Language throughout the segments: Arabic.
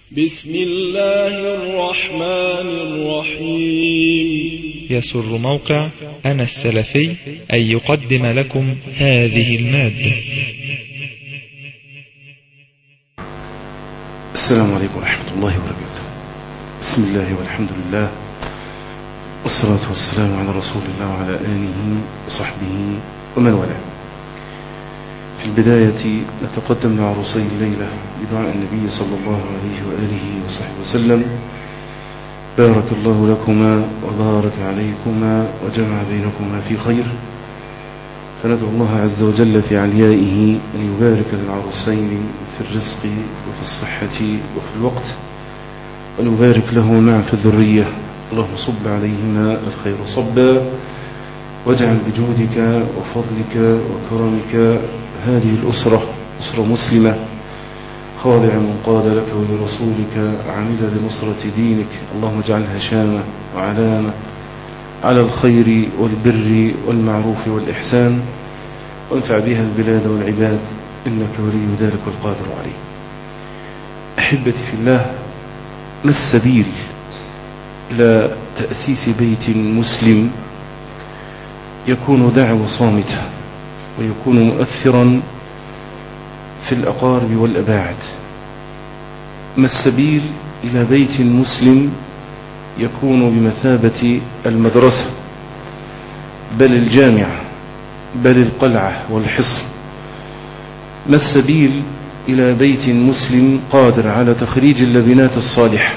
بسم الله الرحمن الرحيم. يسر موقع أنا السلفي أن يقدم لكم هذه المادة. السلام عليكم ورحمة الله وبركاته. بسم الله والحمد لله والصلاة والسلام على رسول الله وعلى آله وصحبه ومن والاه. في البداية نتقدم لعروسي الليلة بدعاء النبي صلى الله عليه وآله وصحبه وسلم: بارك الله لكما وبارك عليكما وجمع بينكما في خير. فندعو الله عز وجل في عليائه أن يبارك للعروسين في الرزق وفي الصحة وفي الوقت، وأن يبارك لهما معا في الذرية. اللهم صب عليهما الخير صبا، واجعل بجودك وفضلك وكرمك هذه الأسرة أسرة مسلمة خاضعة منقادة لك ولرسولك عاملة لنصرة دينك. اللهم اجعلها شامة وعلامة على الخير والبر والمعروف والإحسان، وانفع بها البلاد والعباد، إنك ولي ذلك والقادر عليه. أحبتي في الله، ما السبيل إلى تأسيس بيت مسلم يكون دعوة صامتة ويكون مؤثرا في الأقارب والأباعد؟ ما السبيل إلى بيت مسلم يكون بمثابة المدرسة بل الجامعة بل القلعة والحصن؟ ما السبيل إلى بيت مسلم قادر على تخريج اللبنات الصالحة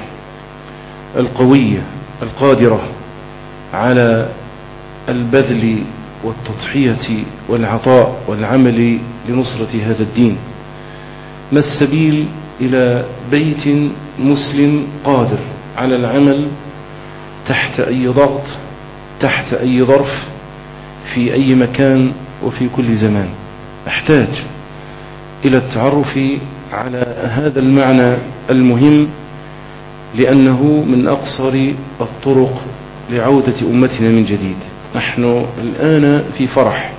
القوية القادرة على البذل والتضحية والعطاء والعمل لنصرة هذا الدين؟ ما السبيل إلى بيت مسلم قادر على العمل تحت أي ضغط، تحت أي ظرف، في أي مكان وفي كل زمان؟ أحتاج إلى التعرف على هذا المعنى المهم، لأنه من أقصر الطرق لعودة أمتنا من جديد. نحن الآن في فرح،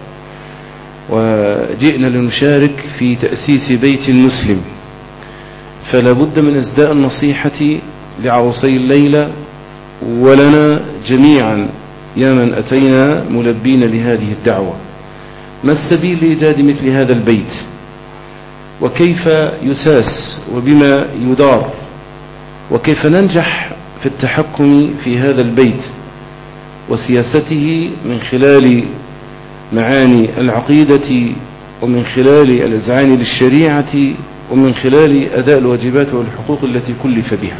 وجئنا لنشارك في تأسيس بيت مسلم، فلا بد من إسداء النصيحة لعروسي الليلة ولنا جميعا يا من أتينا ملبين لهذه الدعوة. ما السبيل لإيجاد مثل هذا البيت؟ وكيف يساس وبما يدار؟ وكيف ننجح في التحكم في هذا البيت وسياسته من خلال معاني العقيدة، ومن خلال الإذعان للشريعة، ومن خلال أداء الواجبات والحقوق التي كلف بها؟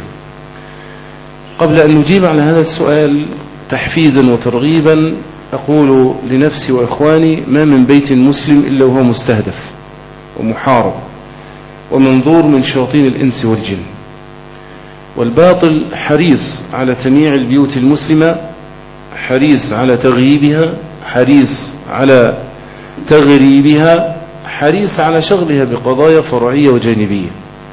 قبل أن نجيب على هذا السؤال تحفيزا وترغيبا، أقول لنفسي وإخواني: ما من بيت مسلم إلا وهو مستهدف ومحارب ومنظور من شياطين الإنس والجن، والباطل حريص على تمييع البيوت المسلمة، حريص على تغييبها، حريص على تغريبها، حريص على شغلها بقضايا فرعية وجانبية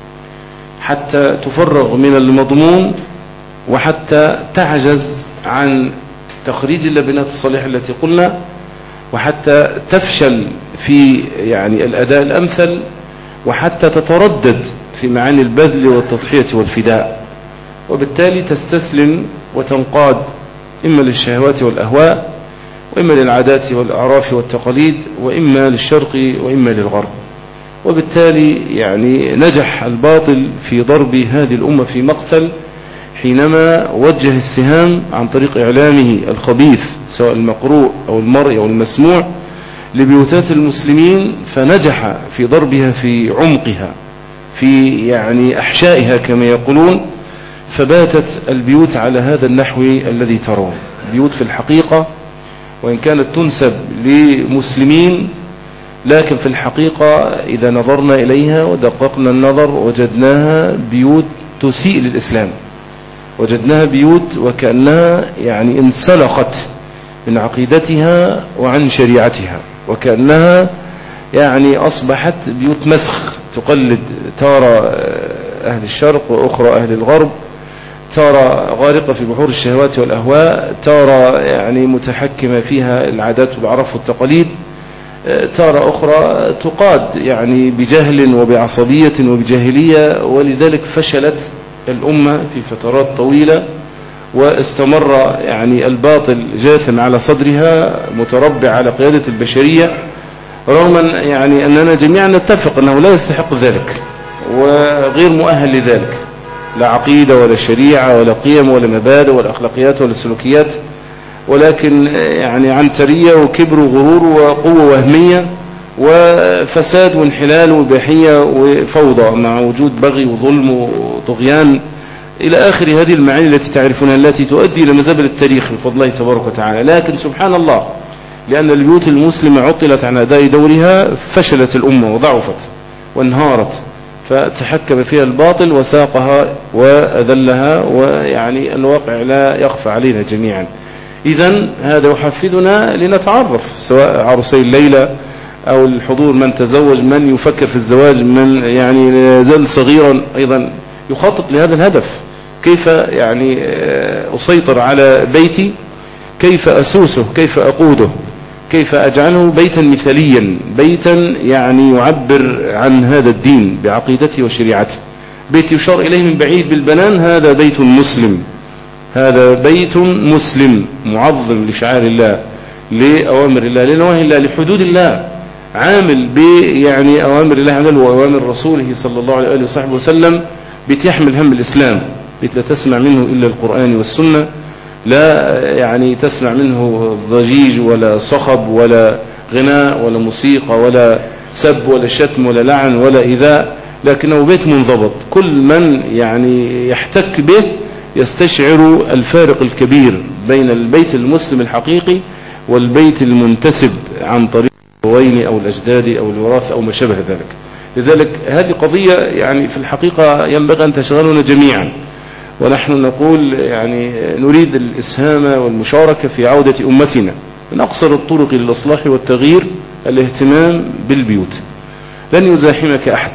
حتى تفرغ من المضمون، وحتى تعجز عن تخريج اللبنات الصالحة التي قلنا، وحتى تفشل في الأداء الأمثل، وحتى تتردد في معاني البذل والتضحية والفداء، وبالتالي تستسلم وتنقاد إما للشهوات والأهواء، وإما للعادات والأعراف والتقاليد، وإما للشرق وإما للغرب. وبالتالي نجح الباطل في ضرب هذه الأمة في مقتل حينما وجه السهام عن طريق إعلامه الخبيث، سواء المقروء أو المرئي أو المسموع، لبيوتات المسلمين، فنجح في ضربها في عمقها، في أحشائها كما يقولون، فباتت البيوت على هذا النحو الذي ترون. بيوت في الحقيقة وإن كانت تنسب لمسلمين، لكن في الحقيقة إذا نظرنا إليها ودققنا النظر وجدناها بيوت تسيء للإسلام، وجدناها بيوت وكأنها انسلخت من عقيدتها وعن شريعتها، وكأنها أصبحت بيوت مسخ تقلد تارة أهل الشرق وأخرى أهل الغرب، تارة غارقة في بحور الشهوات والأهواء، تارة متحكمة فيها العادات والأعراف والتقاليد، تارة أخرى تقاد بجهل وبعصبية وبجاهلية، ولذلك فشلت الأمة في فترات طويلة، واستمر يعني الباطل جاثم على صدرها متربع على قيادة البشرية، رغم يعني أننا جميعا نتفق أنه لا يستحق ذلك وغير مؤهل لذلك، لا عقيدة ولا شريعة ولا قيم ولا مبادئ ولا أخلاقيات ولا سلوكيات، ولكن يعني عنترية وكبر وغرور وقوة وهمية وفساد وانحلال وإباحية وفوضى مع وجود بغي وظلم وطغيان إلى آخر هذه المعاني التي تعرفونها، التي تؤدي إلى مزبل التاريخ بفضل الله تبارك وتعالى. لكن سبحان الله، لأن البيوت المسلمة عطلت عن أداء دورها فشلت الأمة وضعفت وانهارت، فتحكم فيها الباطل وساقها وأذلها، ويعني الواقع لا يخفى علينا جميعا. إذن هذا يحفزنا لنتعرف، سواء عروسي الليلة أو الحضور، من تزوج، من يفكر في الزواج، من يعني يزال صغيرا أيضا يخطط لهذا الهدف. كيف يعني أسيطر على بيتي، كيف أسوسه، كيف أقوده، كيف أجعله بيتا مثاليا، بيتا يعني يعبر عن هذا الدين بعقيدته وشريعته، بيت يشار إليه من بعيد بالبنان، هذا بيت مسلم، هذا بيت مسلم معظم لشعائر الله، لأوامر الله، لنواهي الله، لحدود الله، عامل يعني أوامر الله عز وجل وأوامر رسوله صلى الله عليه وآله وصحبه وسلم، بيت يحمل هم الإسلام، بيت لا تسمع منه إلا القرآن والسنة، لا يعني تسمع منه ضجيج ولا صخب ولا غناء ولا موسيقى ولا سب ولا شتم ولا لعن ولا إيذاء، لكنه بيت منضبط. كل من يعني يحتك به يستشعر الفارق الكبير بين البيت المسلم الحقيقي والبيت المنتسب عن طريق الأبوين أو الأجداد أو الوراثة أو ما شابه ذلك. لذلك هذه قضية يعني في الحقيقة ينبغي أن تشغلنا جميعا، ونحن نقول يعني نريد الإسهام والمشاركة في عودة أمتنا. من أقصر الطرق للإصلاح والتغيير الاهتمام بالبيوت. لن يزاحمك أحد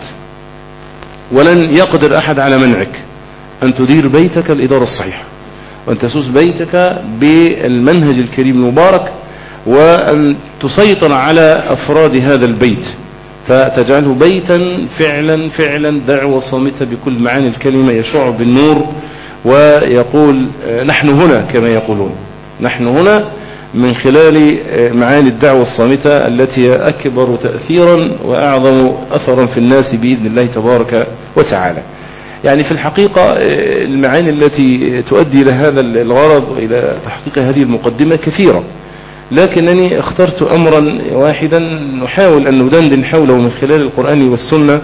ولن يقدر أحد على منعك أن تدير بيتك الإدارة الصحيحة، وأن تسوس بيتك بالمنهج الكريم المبارك، وأن تسيطر على أفراد هذا البيت، فتجعله بيتا فعلا فعلا دعوة صامتة بكل معاني الكلمة، يشع بالنور ويقول نحن هنا، كما يقولون نحن هنا، من خلال معاني الدعوة الصامتة التي أكبر تأثيرا وأعظم أثرا في الناس بإذن الله تبارك وتعالى. يعني في الحقيقة المعاني التي تؤدي إلى هذا الغرض وإلى تحقيق هذه المقدمة كثيرة، لكنني اخترت أمرا واحدا نحاول أن ندندن حوله من خلال القرآن والسنة،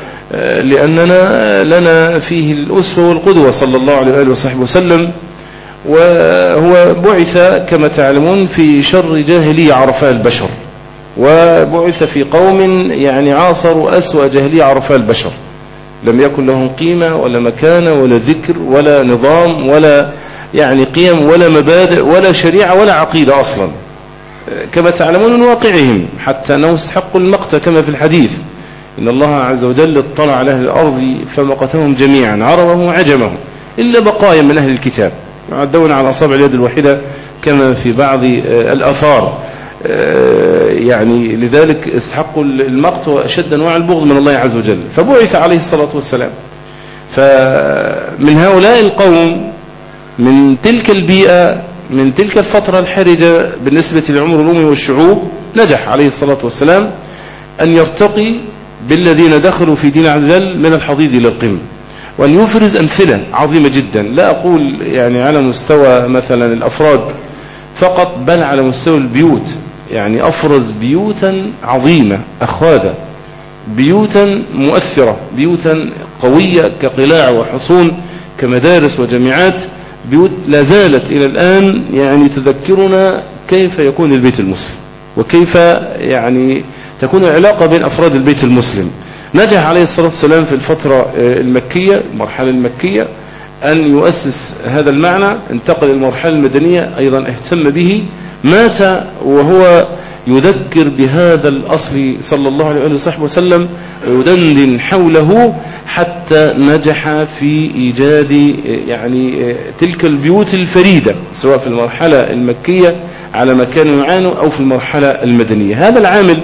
لأننا لنا فيه الأسوة والقدوة صلى الله عليه وآله وصحبه وسلم. وهو بعث كما تعلمون في شر جاهلية عرفها البشر، وبعث في قوم يعني عاصروا أسوأ جاهلية عرفها البشر، لم يكن لهم قيمة ولا مكانة ولا ذكر ولا نظام ولا يعني قيم ولا مبادئ ولا شريعة ولا عقيدة أصلا، كما تعلمون من واقعهم، حتى أنهم استحقوا المقت كما في الحديث، إن الله عز وجل اطلع على أهل الأرض فمقتهم جميعا عربهم وعجمهم إلا بقايا من أهل الكتاب يعدون على أصابع اليد الواحدة كما في بعض الآثار، يعني لذلك استحقوا المقت وأشد أنواع البغض من الله عز وجل. فبعث عليه الصلاة والسلام، فمن هؤلاء القوم، من تلك البيئة، من تلك الفترة الحرجة بالنسبة لعمر الأمم والشعوب، نجح عليه الصلاة والسلام أن يرتقي بالذين دخلوا في دين عز وجل من الحضيض إلى القمة، وأن يفرز أمثلة عظيمة جدا، لا أقول يعني على مستوى مثلا الأفراد فقط، بل على مستوى البيوت. يعني أفرز بيوتا عظيمة أخواذة، بيوتا مؤثرة، بيوتا قوية كقلاع وحصون، كمدارس وجامعات، بيوت لا زالت إلى الآن يعني تذكرنا كيف يكون البيت المسلم، وكيف يعني تكون العلاقة بين أفراد البيت المسلم. نجح عليه الصلاة والسلام في الفترة المكية، المرحلة المكية، أن يؤسس هذا المعنى. انتقل المرحلة المدنية أيضا اهتم به، مات وهو يذكر بهذا الأصل صلى الله عليه وصحبه وسلم ويدندن حوله، حتى نجح في إيجاد يعني تلك البيوت الفريدة، سواء في المرحلة المكية على مكان معين أو في المرحلة المدنية. هذا العامل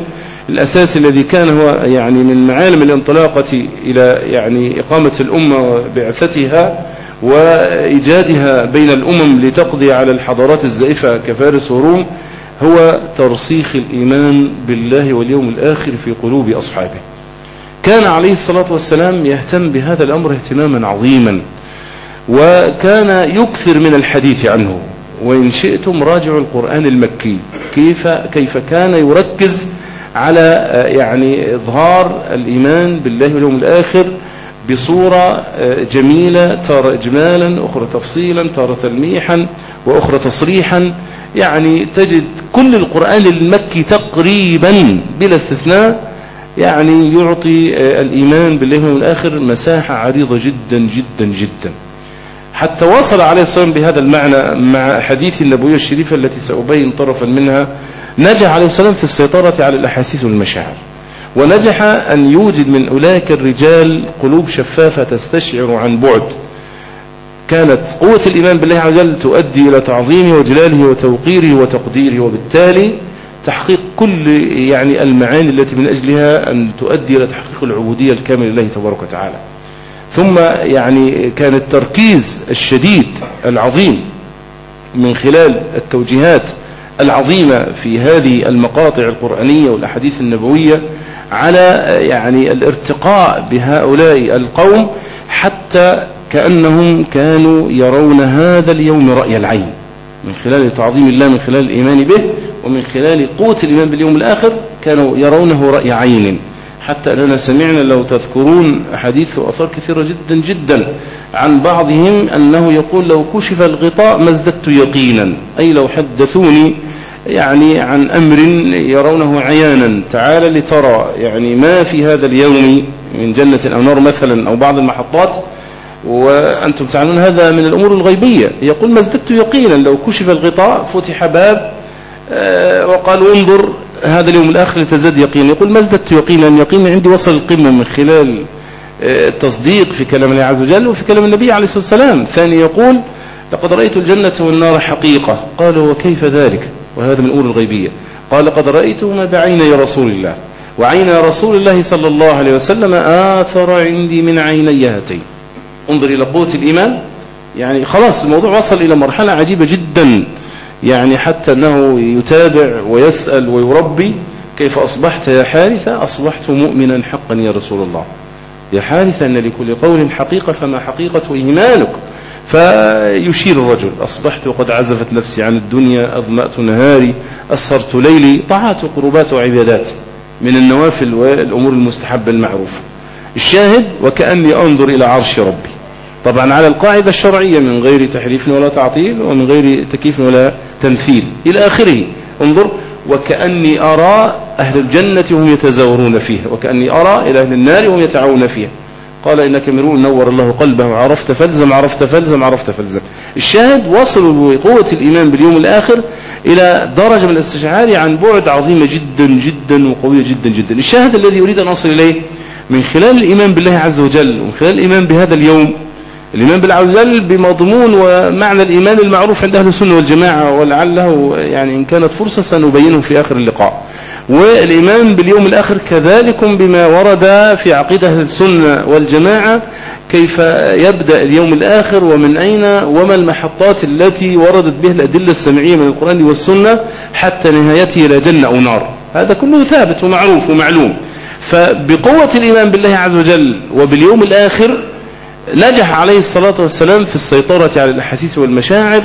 الأساس الذي كان هو يعني من معالم الانطلاقة إلى يعني إقامة الأمة وبعثتها وإيجادها بين الأمم لتقضي على الحضارات الزائفة كفارس وروم، هو ترسيخ الإيمان بالله واليوم الآخر في قلوب أصحابه. كان عليه الصلاة والسلام يهتم بهذا الأمر اهتماما عظيما، وكان يكثر من الحديث عنه. وإن شئتم راجعوا القرآن المكي كيف كان يركز على يعني إظهار الإيمان بالله واليوم الآخر بصورة جميلة، تارة إجمالا، أخرى تفصيلا، تارة تلميحا، وأخرى تصريحا. يعني تجد كل القرآن المكي تقريبا بلا استثناء يعني يعطي الإيمان بالله واليوم الآخر مساحة عريضة جدا جدا جدا، حتى وصل عليه الصلاة والسلام بهذا المعنى مع حديث النبوية الشريفة التي سأبين طرفا منها. نجح عليه السلام في السيطرة على الأحاسيس والمشاعر، ونجح أن يوجد من أولئك الرجال قلوب شفافة تستشعر عن بعد. كانت قوة الإيمان بالله عز وجل تؤدي إلى تعظيمه وجلاله وتوقيره وتقديره، وبالتالي تحقيق كل يعني المعاني التي من أجلها أن تؤدي إلى تحقيق العبودية الكاملة لله تبارك وتعالى. ثم يعني كان التركيز الشديد العظيم من خلال التوجيهات العظيمة في هذه المقاطع القرآنية والأحاديث النبوية على يعني الارتقاء بهؤلاء القوم، حتى كأنهم كانوا يرون هذا اليوم رأي العين، من خلال تعظيم الله، من خلال الإيمان به، ومن خلال قوة الإيمان باليوم الآخر كانوا يرونه رأي عين. حتى أننا سمعنا لو تذكرون أحاديث وأثار كثيرة جدا جدا عن بعضهم أنه يقول لو كشف الغطاء ما ازددت يقينا، أي لو حدثوني يعني عن أمر يرونه عيانا تعالى لترى يعني ما في هذا اليوم من جنة أو نار مثلا أو بعض المحطات، وأنتم تعلمون هذا من الأمور الغيبية، يقول ما ازددت يقينا لو كشف الغطاء فتح باب وقالوا انظر هذا اليوم الآخر لتزداد يقين، يقول ما ازددت يقينا، يقين عندي وصل القمة من خلال التصديق في كلام الله عز وجل وفي كلام النبي عليه الصلاة والسلام. ثاني يقول لقد رأيت الجنة والنار حقيقة. قالوا وكيف ذلك؟ وهذا من الأمور الغيبية. قال لقد رأيتهما بعيني رسول الله، وعين رسول الله صلى الله عليه وسلم آثر عندي من عيني هاتين. انظر إلى قوة الإيمان، يعني خلاص الموضوع وصل إلى مرحلة عجيبة جدا، يعني حتى أنه يتابع ويسأل ويربي كيف أصبحت يا حارثة؟ أصبحت مؤمنا حقا يا رسول الله. يا حارثة أن لكل قول حقيقة فما حقيقة إيمانك؟ فيشير الرجل أصبحت وقد عزفت نفسي عن الدنيا، أظمأت نهاري، أسهرت ليلي، طاعات وقربات وعبادات من النوافل والأمور المستحبة المعروفة. الشاهد وكأني أنظر إلى عرش ربي، طبعا على القاعدة الشرعية من غير تحريف ولا تعطيل ومن غير تكييف ولا تمثيل إلى آخره. انظر وكأني أرى أهل الجنة وهم يتزاورون فيها، وكأني أرى إلى أهل النار وهم يتعاون فيها. قال إنك امرؤ نور الله قلبه، عرفت فلزم، عرفت فلزم، عرفت فلزم. الشاهد وصلوا بقوة الإيمان باليوم الآخر إلى درجة من الاستشعار عن بعد عظيمة جدا جدا وقوية جدا جدا. الشاهد الذي يريد أن أصل إليه من خلال الإيمان بالله عز وجل ومن خلال الإيمان بهذا اليوم، الإيمان بالله عز وجل بمضمون ومعنى الإيمان المعروف عند أهل السنة والجماعة، ولعله يعني إن كانت فرصة سنبينه في آخر اللقاء. والإيمان باليوم الآخر كذلك بما ورد في عقيدة أهل السنة والجماعة، كيف يبدأ اليوم الآخر ومن أين وما المحطات التي وردت بها الأدلة السمعية من القرآن والسنة حتى نهايته إلى جنة أو نار. هذا كله ثابت ومعروف ومعلوم. فبقوة الإيمان بالله عز وجل وباليوم الآخر نجح عليه الصلاة والسلام في السيطرة على الأحاسيس والمشاعر،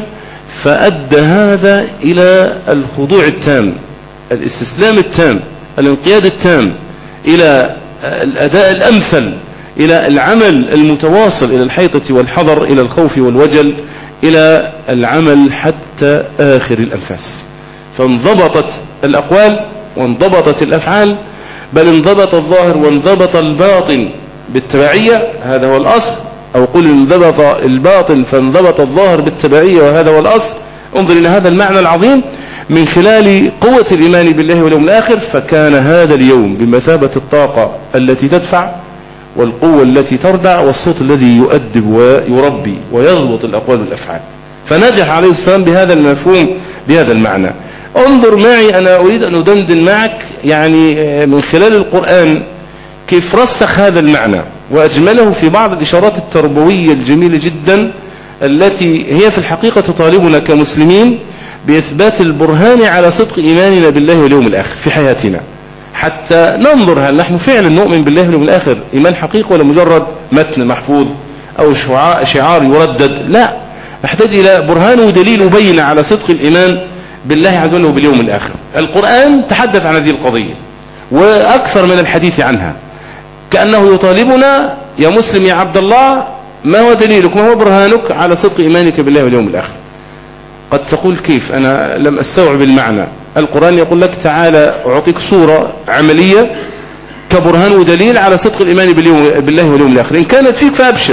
فأدى هذا إلى الخضوع التام، الاستسلام التام، الانقياد التام، إلى الأداء الأمثل، إلى العمل المتواصل، إلى الحيطة والحذر، إلى الخوف والوجل، إلى العمل حتى آخر الأنفاس. فانضبطت الأقوال وانضبطت الأفعال، بل انضبط الظاهر وانضبط الباطن بالتبعية، هذا هو الأصل. أو قل انضبط الباطن فانضبط الظاهر بالتبعية، وهذا هو الأصل. انظر إلى هذا المعنى العظيم من خلال قوة الإيمان بالله واليوم الآخر. فكان هذا اليوم بمثابة الطاقة التي تدفع، والقوة التي تردع، والصوت الذي يؤدب ويربي ويضبط الأقوال والأفعال. فنجح عليه السلام بهذا المفهوم بهذا المعنى. انظر معي، أنا أريد أن أدندن معك يعني من خلال القرآن كيف رسخ هذا المعنى وأجمله في بعض الإشارات التربوية الجميلة جدا التي هي في الحقيقة تطالبنا كمسلمين بإثبات البرهان على صدق إيماننا بالله واليوم الآخر في حياتنا، حتى ننظر هل نحن فعلا نؤمن بالله واليوم الآخر إيمان حقيقي ولا مجرد متن محفوظ أو شعار يردد. لا، نحتاج إلى برهان ودليل وبين على صدق الإيمان بالله عز وجل وباليوم الآخر. القرآن تحدث عن هذه القضية وأكثر من الحديث عنها، كأنه يطالبنا يا مسلم يا عبد الله ما هو دليلك ما هو برهانك على صدق إيمانك بالله واليوم الآخر. قد تقول كيف أنا لم أستوعب المعنى. القرآن يقول لك تعالى أعطيك صورة عملية كبرهان ودليل على صدق الإيمان بالله واليوم الآخر، إن كانت فيك فأبشر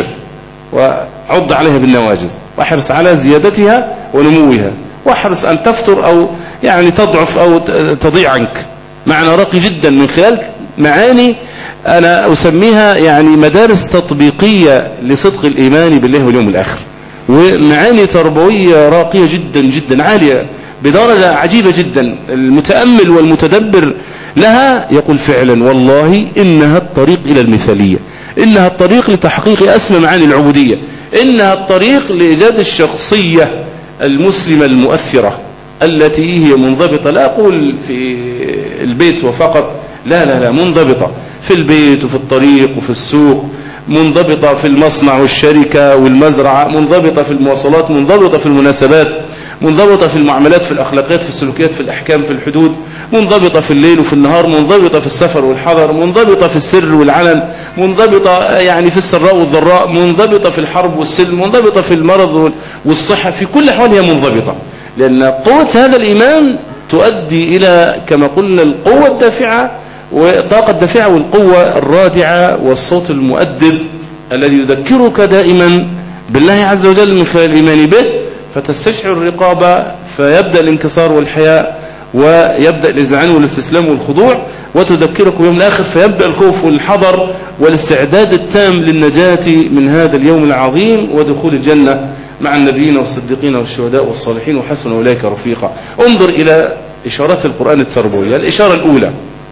وعض عليها بالنواجذ واحرص على زيادتها ونموها، واحرص أن تفتر أو يعني تضعف أو تضيع عنك. معنى راقي جدا من خلال معاني أنا أسميها يعني مدارس تطبيقية لصدق الإيمان بالله واليوم الآخر، ومعاني تربوية راقية جدا جدا عالية بدرجة عجيبة جدا. المتأمل والمتدبر لها يقول فعلا والله إنها الطريق إلى المثالية، إنها الطريق لتحقيق أسمى معاني العبودية، إنها الطريق لإيجاد الشخصية المسلمة المؤثرة التي هي منضبطة، لا أقول في البيت وفقط، لا لا لا، منضبطة في البيت وفي الطريق وفي السوق، منضبطة في المصنع والشركة والمزرعة، منضبطة في المواصلات، منضبطة في المناسبات، منضبطة في المعاملات، في الأخلاقيات، في السلوكيات، في الأحكام، في الحدود، منضبطة في الليل وفي النهار، منضبطة في السفر والحضر، منضبطة في السر والعلن، منضبطة يعني في السراء والضراء، منضبطة في الحرب والسلم، منضبطة في المرض والصحة، في كل حال هي منضبطة، لأن قوة هذا الإيمان تؤدي إلى كما قلنا القوة الدافعة والطاقة الدافعة والقوة الرادعة والصوت المؤدب الذي يذكرك دائما بالله عز وجل من خلال الإيمان به، فتستشعر الرقابة فيبدأ الانكسار والحياء ويبدأ الإذعان والاستسلام والخضوع، وتذكرك يوم الآخر فيبدأ الخوف والحذر والاستعداد التام للنجاة من هذا اليوم العظيم ودخول الجنة مع النبيين والصديقين والشهداء والصالحين وحسن أولئك رفيقا. انظر إلى إشارات القرآن التربوية. الإشارة الأولى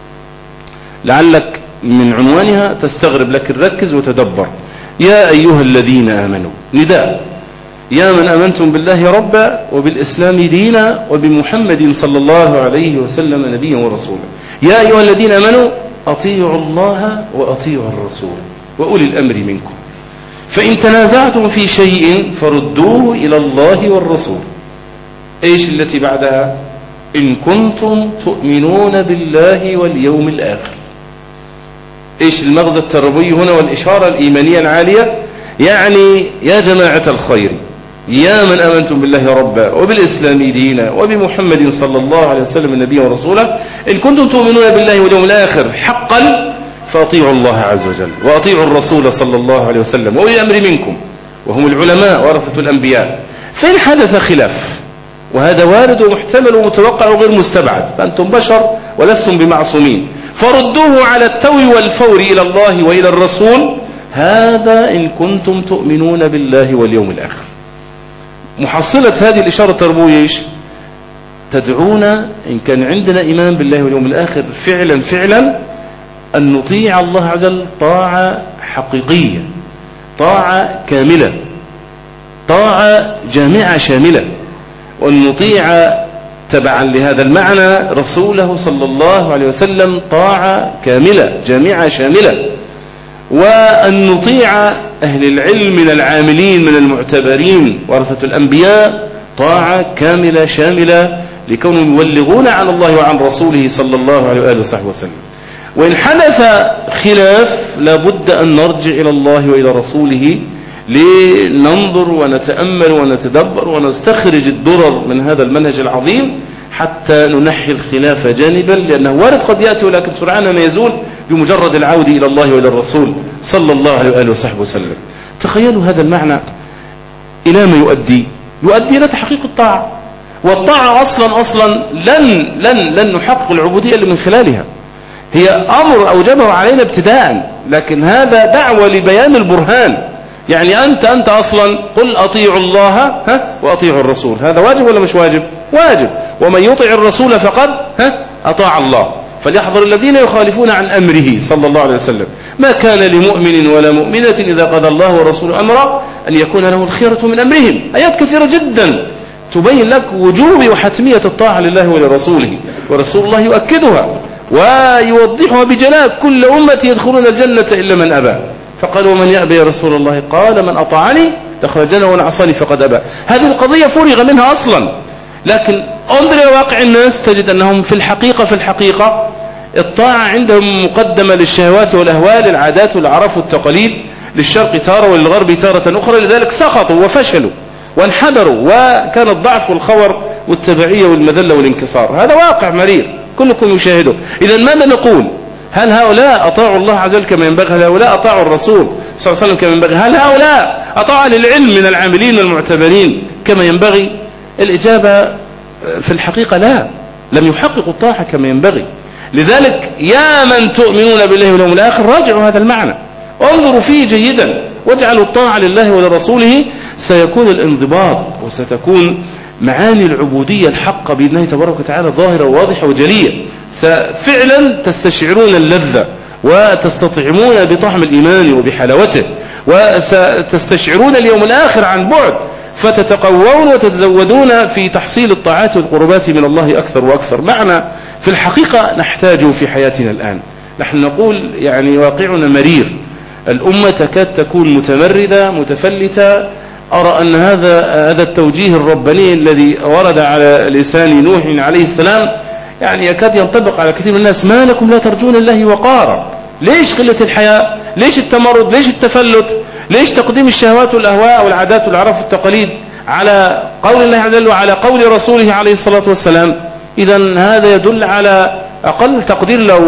لعلك من عنوانها تستغرب، لكن ركز وتدبر. يا أيها الذين آمنوا، نداء يا من آمنتم بالله ربا وبالإسلام دينا وبمحمد صلى الله عليه وسلم نبيا ورسولا. يا أيها الذين آمنوا أطيعوا الله وأطيعوا الرسول وأولي الأمر منكم، فإن تنازعتم في شيء فردوه إلى الله والرسول. إيش التي بعدها؟ إن كنتم تؤمنون بالله واليوم الآخر. إيش المغزى التربوي هنا والإشارة الإيمانية العالية؟ يعني يا جماعة الخير، يا من آمنتم بالله ربا وبالإسلام دينا وبمحمد صلى الله عليه وسلم نبيا ورسولا، إن كنتم تؤمنون بالله واليوم الآخر حقا فأطيعوا الله عز وجل وأطيعوا الرسول صلى الله عليه وسلم وأولي الأمر منكم، وهم العلماء ورثة الأنبياء. فإن حدث خلاف، وهذا وارد ومحتمل ومتوقع وغير مستبعد، فأنتم بشر ولستم بمعصومين، فردوه على التو والفور إلى الله وإلى الرسول، هذا إن كنتم تؤمنون بالله واليوم الآخر. محصلة هذه الإشارة التربوية إيش؟ تدعونا إن كان عندنا إيمان بالله واليوم الآخر فعلا فعلا أن نطيع الله عز وجل طاعة حقيقية، طاعة كاملة، طاعة جامعة شاملة، وأن نطيع تبعا لهذا المعنى رسوله صلى الله عليه وسلم طاعة كاملة جامعة شاملة، وأن نطيع أهل العلم من العاملين من المعتبرين ورثة الأنبياء طاعة كاملة شاملة لكونهم يبلغون عن الله وعن رسوله صلى الله عليه وآله وصحبه وسلم. وإن حدث خلاف لابد أن نرجع إلى الله وإلى رسوله لننظر ونتأمل ونتدبر ونستخرج الدرر من هذا المنهج العظيم حتى ننحي الخلاف جانبا، لأنه وارد قد يأتي ولكن سرعان ما يزول بمجرد العودة إلى الله وإلى الرسول صلى الله عليه وآله وصحبه وسلم. تخيلوا هذا المعنى إلى ما يؤدي إلى تحقيق الطاعة، والطاعة أصلا لن نحقق العبودية اللي من خلالها، هي أمر أوجبه علينا ابتداء، لكن هذا دعوة لبيان البرهان يعني أنت أصلا قل أطيعوا الله وأطيعوا الرسول، هذا واجب ولا مش واجب؟ واجب. ومن يطع الرسول فقد أطاع الله. فليحذر الذين يخالفون عن أمره صلى الله عليه وسلم. ما كان لمؤمن ولا مؤمنة إذا قضى الله ورسوله أمرا أن يكون له الخيرة من أمرهم. آيات كثيرة جدا تبين لك وجوب وحتمية الطاعة لله ولرسوله، ورسول الله يؤكدها ويوضحها بجلاء: كل أمتي يدخلون الجنة إلا من أبى. فقالوا: ومن يأبى يا رسول الله؟ قال: من أطاعني دخل الجنة ومن عصاني فقد أبى. هذه القضية فرغ منها أصلا. لكن انظر إلى واقع الناس تجد أنهم في الحقيقة الطاعة عندهم مقدمة للشهوات والأهواء، للعادات والأعراف والتقاليد، للشرق تارة وللغرب تارة أخرى. لذلك سقطوا وفشلوا وانحدروا، وكان الضعف والخور والتبعية والمذلة والانكسار. هذا واقع مرير كلكم يشاهده. إذا ماذا نقول؟ هل هؤلاء أطاعوا الله عز وجل كما ينبغي؟ هل هؤلاء أطاعوا الرسول صلى الله عليه وسلم كما ينبغي؟ هل هؤلاء أطاعوا للعلم من العاملين والمعتبرين كما ينبغي؟ الإجابة في الحقيقة لا، لم يحققوا الطاعة كما ينبغي. لذلك يا من تؤمنون بالله واليوم الآخر راجعوا هذا المعنى، انظروا فيه جيدا، واجعلوا الطاعة لله ولرسوله. سيكون الانضباط وستكون معاني العبودية الحقة بإذن الله تبارك وتعالى ظاهرة وواضحة وجلية. فعلا تستشعرون اللذة وتستطعمون بطعم الإيمان وبحلاوته، وستستشعرون اليوم الآخر عن بعد، فتتقوون وتتزودون في تحصيل الطاعات والقربات من الله أكثر وأكثر. معنى في الحقيقة نحتاجه في حياتنا الآن. نحن نقول يعني واقعنا مرير، الأمة تكاد تكون متمردة متفلتة. أرى أن هذا التوجيه الرباني الذي ورد على لسان نوح عليه السلام يعني يكاد ينطبق على كثير من الناس. ما لكم لا ترجون الله وقارا؟ ليش قلة الحياء؟ ليش التمرد؟ ليش التفلت؟ ليش تقديم الشهوات والأهواء والعادات والأعراف والتقاليد على قول الله عز وجل وعلى قول رسوله عليه الصلاة والسلام؟ إذن هذا يدل على أقل تقدير، لو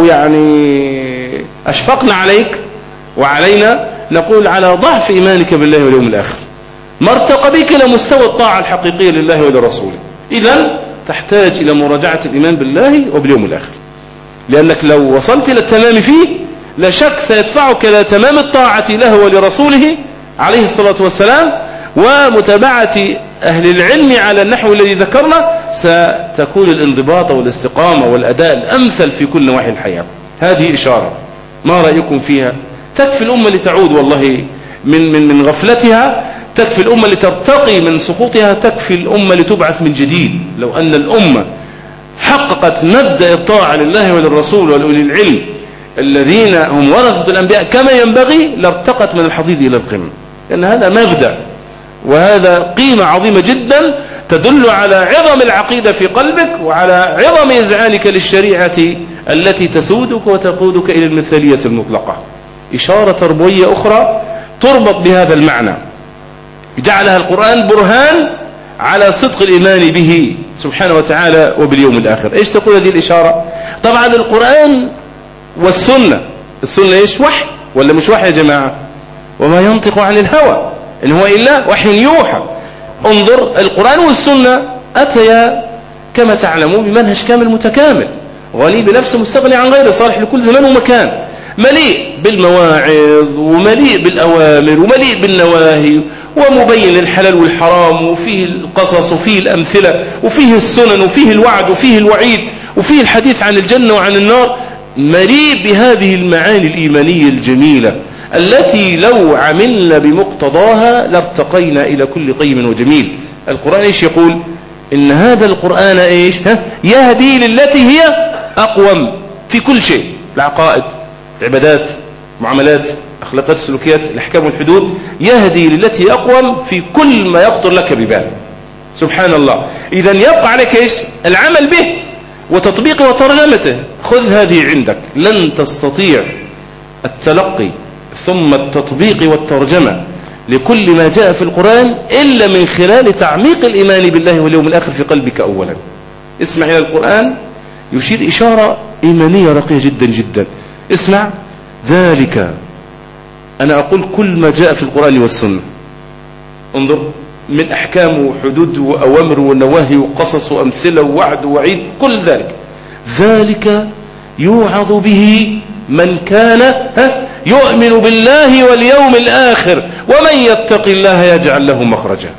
يعني أشفقنا عليك وعلينا نقول على ضعف إيمانك بالله واليوم الآخر، ما ارتقى بك إلى مستوى الطاعة الحقيقية لله ولرسوله. إذن تحتاج إلى مراجعة الإيمان بالله وباليوم الآخر، لأنك لو وصلت إلى التمام فيه لا شك سيدفعك إلى تمام الطاعة له ولرسوله عليه الصلاة والسلام، ومتابعة أهل العلم على النحو الذي ذكرنا. ستكون الانضباط والاستقامة والأداء الأمثل في كل نواحي الحياة. هذه إشارة، ما رأيكم فيها؟ تكفي الأمة لتعود والله من غفلتها، تكفي الأمة لترتقي من سقوطها، تكفي الأمة لتبعث من جديد. لو أن الأمة حققت مبدأ الطاعة لله وللرسول ولأولي العلم الذين هم ورثة الأنبياء كما ينبغي، لارتقت من الحضيض إلى القمة. لأن هذا مبدأ وهذا قيمة عظيمة جدا تدل على عظم العقيدة في قلبك وعلى عظم إذعانك للشريعة التي تسودك وتقودك إلى المثالية المطلقة. إشارة تربوية أخرى تربط بهذا المعنى جعلها القرآن برهان على صدق الإيمان به سبحانه وتعالى وباليوم الآخر. إيش تقول هذه الإشارة؟ طبعا القرآن والسنة، السنة إيش؟ وحي ولا مش وحي يا جماعة؟ وما ينطق عن الهوى إن هو إلا وحي يوحى. انظر، القرآن والسنة أتيا كما تعلمون بمنهج كامل متكامل، غني بنفسه مستغني عن غيره، صالح لكل زمان ومكان، مليء بالمواعظ ومليء بالأوامر ومليء بالنواهي، ومبين للحلال والحرام، وفيه القصص وفيه الأمثلة وفيه السنن وفيه الوعد وفيه الوعيد وفيه الحديث عن الجنة وعن النار. مليء بهذه المعاني الإيمانية الجميلة التي لو عملنا بمقتضاها لارتقينا إلى كل قيم وجميل. القرآن إيش يقول؟ إن هذا القرآن إيش؟ يهدي للتي هي أقوم في كل شيء، العقائد، العبادات، معاملات، أخلاقات، سلوكيات، الأحكام والحدود، يهدي للتي أقوم في كل ما يخطر لك ببال. سبحان الله. إذن يبقى عليك إيش؟ العمل به وتطبيقه وترجمته. خذ هذه عندك، لن تستطيع التلقي ثم التطبيق والترجمة لكل ما جاء في القرآن إلا من خلال تعميق الإيمان بالله واليوم الآخر في قلبك أولا. اسمع إلى القرآن يشير إشارة إيمانية رقيقة جدا جدا. اسمع، ذلك أنا أقول كل ما جاء في القرآن والسنة، انظر من أحكام وحدود وأوامر ونواهي وقصص وأمثلة ووعد ووعيد، كل ذلك يوعظ به من كان يؤمن بالله واليوم الآخر ومن يتق الله يجعل له مخرجا.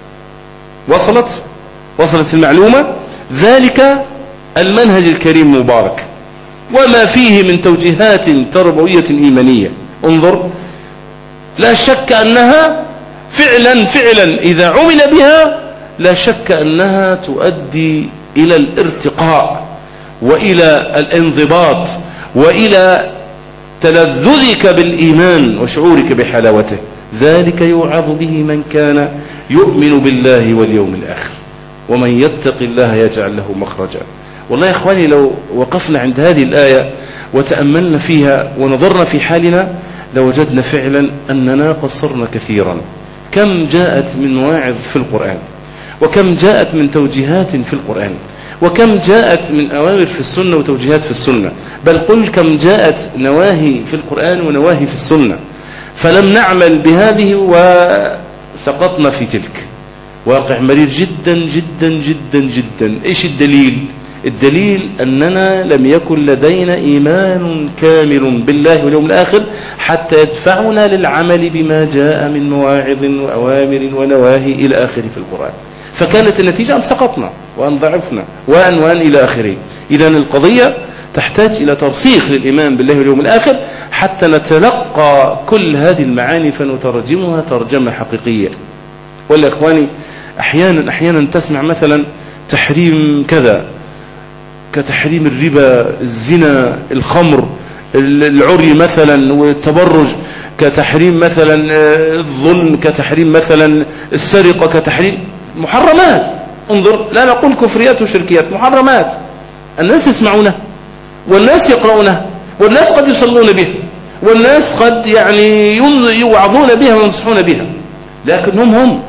وصلت المعلومة. ذلك المنهج الكريم المبارك وما فيه من توجيهات تربوية إيمانية. انظر، لا شك أنها فعلا إذا عمل بها لا شك أنها تؤدي إلى الارتقاء وإلى الانضباط وإلى تلذذك بالإيمان وشعورك بحلاوته. ذلك يوعظ به من كان يؤمن بالله واليوم الآخر ومن يتق الله يجعل له مخرجا. والله يا إخواني لو وقفنا عند هذه الآية وتأملنا فيها ونظرنا في حالنا لوجدنا فعلا أننا قصرنا كثيرا. كم جاءت من مواعظ في القرآن، وكم جاءت من توجيهات في القرآن، وكم جاءت من أوامر في السنة وتوجيهات في السنة، بل قل كم جاءت نواهي في القرآن ونواهي في السنة، فلم نعمل بهذه وسقطنا في تلك. واقع مرير جدا جدا جدا جدا. إيش الدليل؟ الدليل أننا لم يكن لدينا إيمان كامل بالله واليوم الآخر حتى يدفعنا للعمل بما جاء من مواعظ وأوامر ونواهي إلى آخره في القرآن. فكانت النتيجة أن سقطنا وأن ضعفنا وأن إلى آخره. إذن القضية تحتاج إلى ترسيخ للإيمان بالله واليوم الآخر حتى نتلقى كل هذه المعاني فنترجمها ترجمة حقيقية. ولا إخواني أحيانا تسمع مثلا تحريم كذا كتحريم الربا، الزنا، الخمر، العري مثلا والتبرج، كتحريم مثلا الظلم، كتحريم مثلا السرقة، كتحريم محرمات. انظر، لا نقول كفريات وشركيات، محرمات الناس يسمعونها والناس يقرؤونها والناس قد يصلون بها والناس قد يعني يوعظون بها وينصحون بها، لكن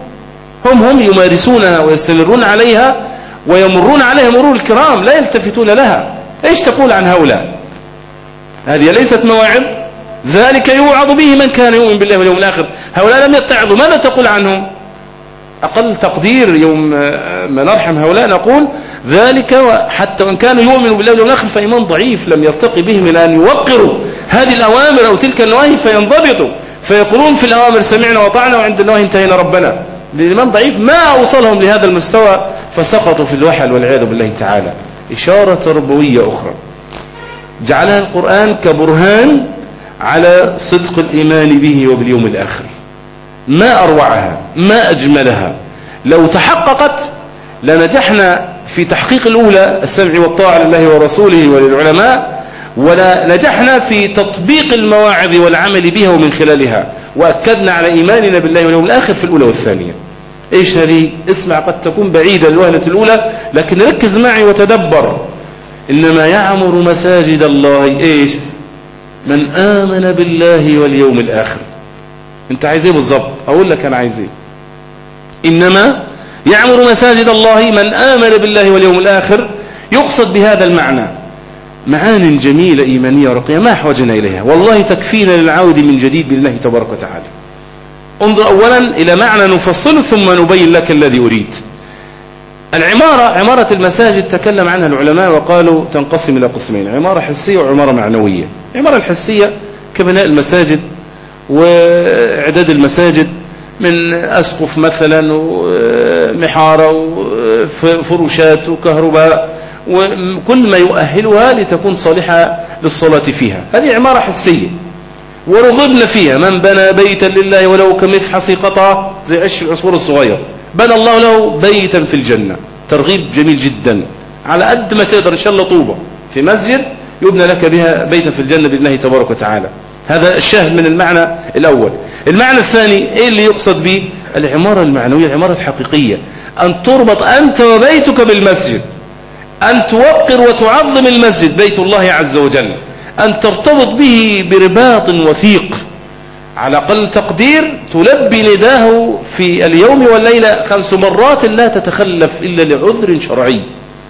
هم يمارسونها ويستمرون عليها ويمرون عليها مرور الكرام لا يلتفتون لها. ايش تقول عن هؤلاء؟ هذه ليست مواعظ. ذلك يوعظ به من كان يؤمن بالله واليوم الآخر. هؤلاء لم يتعظوا، ماذا تقول عنهم؟ أقل تقدير يوم ما نرحم هؤلاء نقول ذلك حتى وإن كانوا يؤمنوا بالله واليوم الآخر فإيمان ضعيف لم يرتقي بهم إلى أن يوقروا هذه الأوامر أو تلك النواهي فينضبطوا فيقولون في الأوامر سمعنا وطعنا وعند النواهي انتهينا ربنا. الإيمان ضعيف ما أوصلهم لهذا المستوى فسقطوا في الوحل والعياذ بالله تعالى. إشارة تربوية أخرى جعلها القرآن كبرهان على صدق الإيمان به وباليوم الآخر. ما أروعها، ما أجملها. لو تحققت لنجحنا في تحقيق الأولى السمع والطاعة لله ورسوله وللعلماء، ولا نجحنا في تطبيق المواعظ والعمل بها ومن خلالها، وأكدنا على إيماننا بالله واليوم الآخر في الأولى والثانية. إيش هذه؟ اسمع، قد تكون بعيدة الوهلة الأولى لكن ركز معي وتدبر. إنما يعمر مساجد الله إيش؟ من آمن بالله واليوم الآخر. أنت عايز إيه بالضبط؟ أقول لك أنا عايز إيه. إنما يعمر مساجد الله من آمن بالله واليوم الآخر. يقصد بهذا المعنى معان جميلة إيمانية ورقية ما حوجنا إليها، والله تكفينا للعود من جديد بالله تبارك وتعالى. انظر أولا إلى معنى نفصله ثم نبين لك الذي أريد. عمارة المساجد تكلم عنها العلماء وقالوا تنقسم إلى قسمين: عمارة حسية وعمارة معنوية. العمارة الحسية كبناء المساجد وإعداد المساجد من أسقف مثلا ومحارة وفروشات وكهرباء وكل ما يؤهلها لتكون صالحة للصلاة فيها. هذه عمارة حسية ورغبنا فيها. من بنى بيتا لله ولو كمفحص قطعة زي عش العصفور الصغير بنى الله له بيتا في الجنة. ترغيب جميل جدا. على قد ما تقدر إن شاء الله طوبة في مسجد يبنى لك بها بيتا في الجنة بإذنه تبارك وتعالى. هذا الشاهد من المعنى الأول. المعنى الثاني إيه اللي يقصد به؟ العمارة المعنوية، العمارة الحقيقية، أن تربط أنت وبيتك بالمسجد، أن توقر وتعظم المسجد بيت الله عز وجل، أن ترتبط به برباط وثيق، على أقل تقدير تلبي نداه في اليوم والليلة 5 مرات لا تتخلف إلا لعذر شرعي،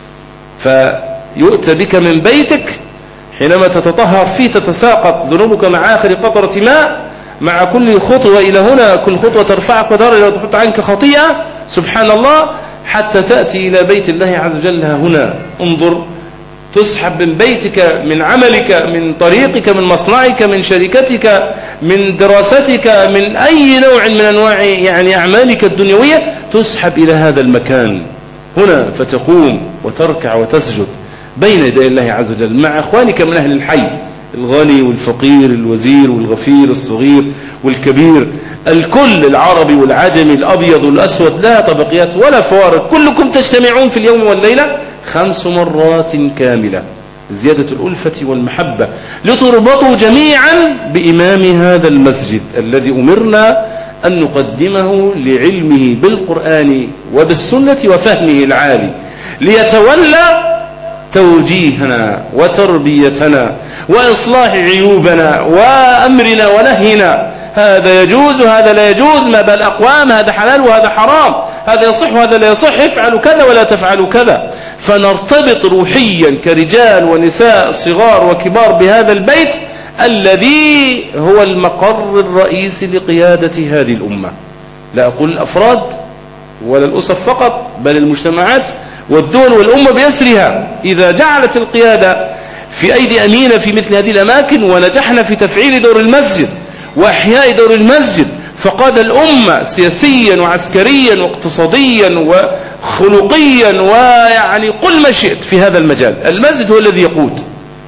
فيؤتى بك من بيتك حينما تتطهر فيه تتساقط ذنوبك مع آخر قطرة ماء، مع كل خطوة إلى هنا كل خطوة ترفعك ودرجة وتحط عنك خطيئة سبحان الله، حتى تأتي إلى بيت الله عز وجل هنا. انظر تسحب من بيتك، من عملك، من طريقك، من مصنعك، من شركتك، من دراستك، من أي نوع من أنواع يعني أعمالك الدنيوية، تسحب إلى هذا المكان هنا، فتقوم وتركع وتسجد بين يدي الله عز وجل مع أخوانك من أهل الحي، الغني والفقير، الوزير والغفير، الصغير والكبير، الكل، العربي والعجمي، الأبيض والأسود، لا طبقيات ولا فوارق، كلكم تجتمعون في اليوم والليلة 5 مرات كاملة، زيادة الألفة والمحبة، لتربطوا جميعا بإمام هذا المسجد الذي أمرنا أن نقدمه لعلمه بالقرآن وبالسنة وفهمه العالي، ليتولى توجيهنا وتربيتنا وإصلاح عيوبنا وأمرنا ونهينا، هذا يجوز وهذا لا يجوز، ما بال أقوام، هذا حلال وهذا حرام، هذا يصح وهذا لا يصح، افعلوا كذا ولا تفعلوا كذا، فنرتبط روحيا كرجال ونساء صغار وكبار بهذا البيت الذي هو المقر الرئيسي لقيادة هذه الأمة. لا أقول الأفراد ولا الأسر فقط، بل المجتمعات والدول والأمة بأسرها، إذا جعلت القيادة في أيدي أمينة في مثل هذه الأماكن، ونجحنا في تفعيل دور المسجد وإحياء دور المسجد، فقاد الأمة سياسيا وعسكريا واقتصاديا وخلقيا، ويعني قل ما شئت في هذا المجال، المسجد هو الذي يقود.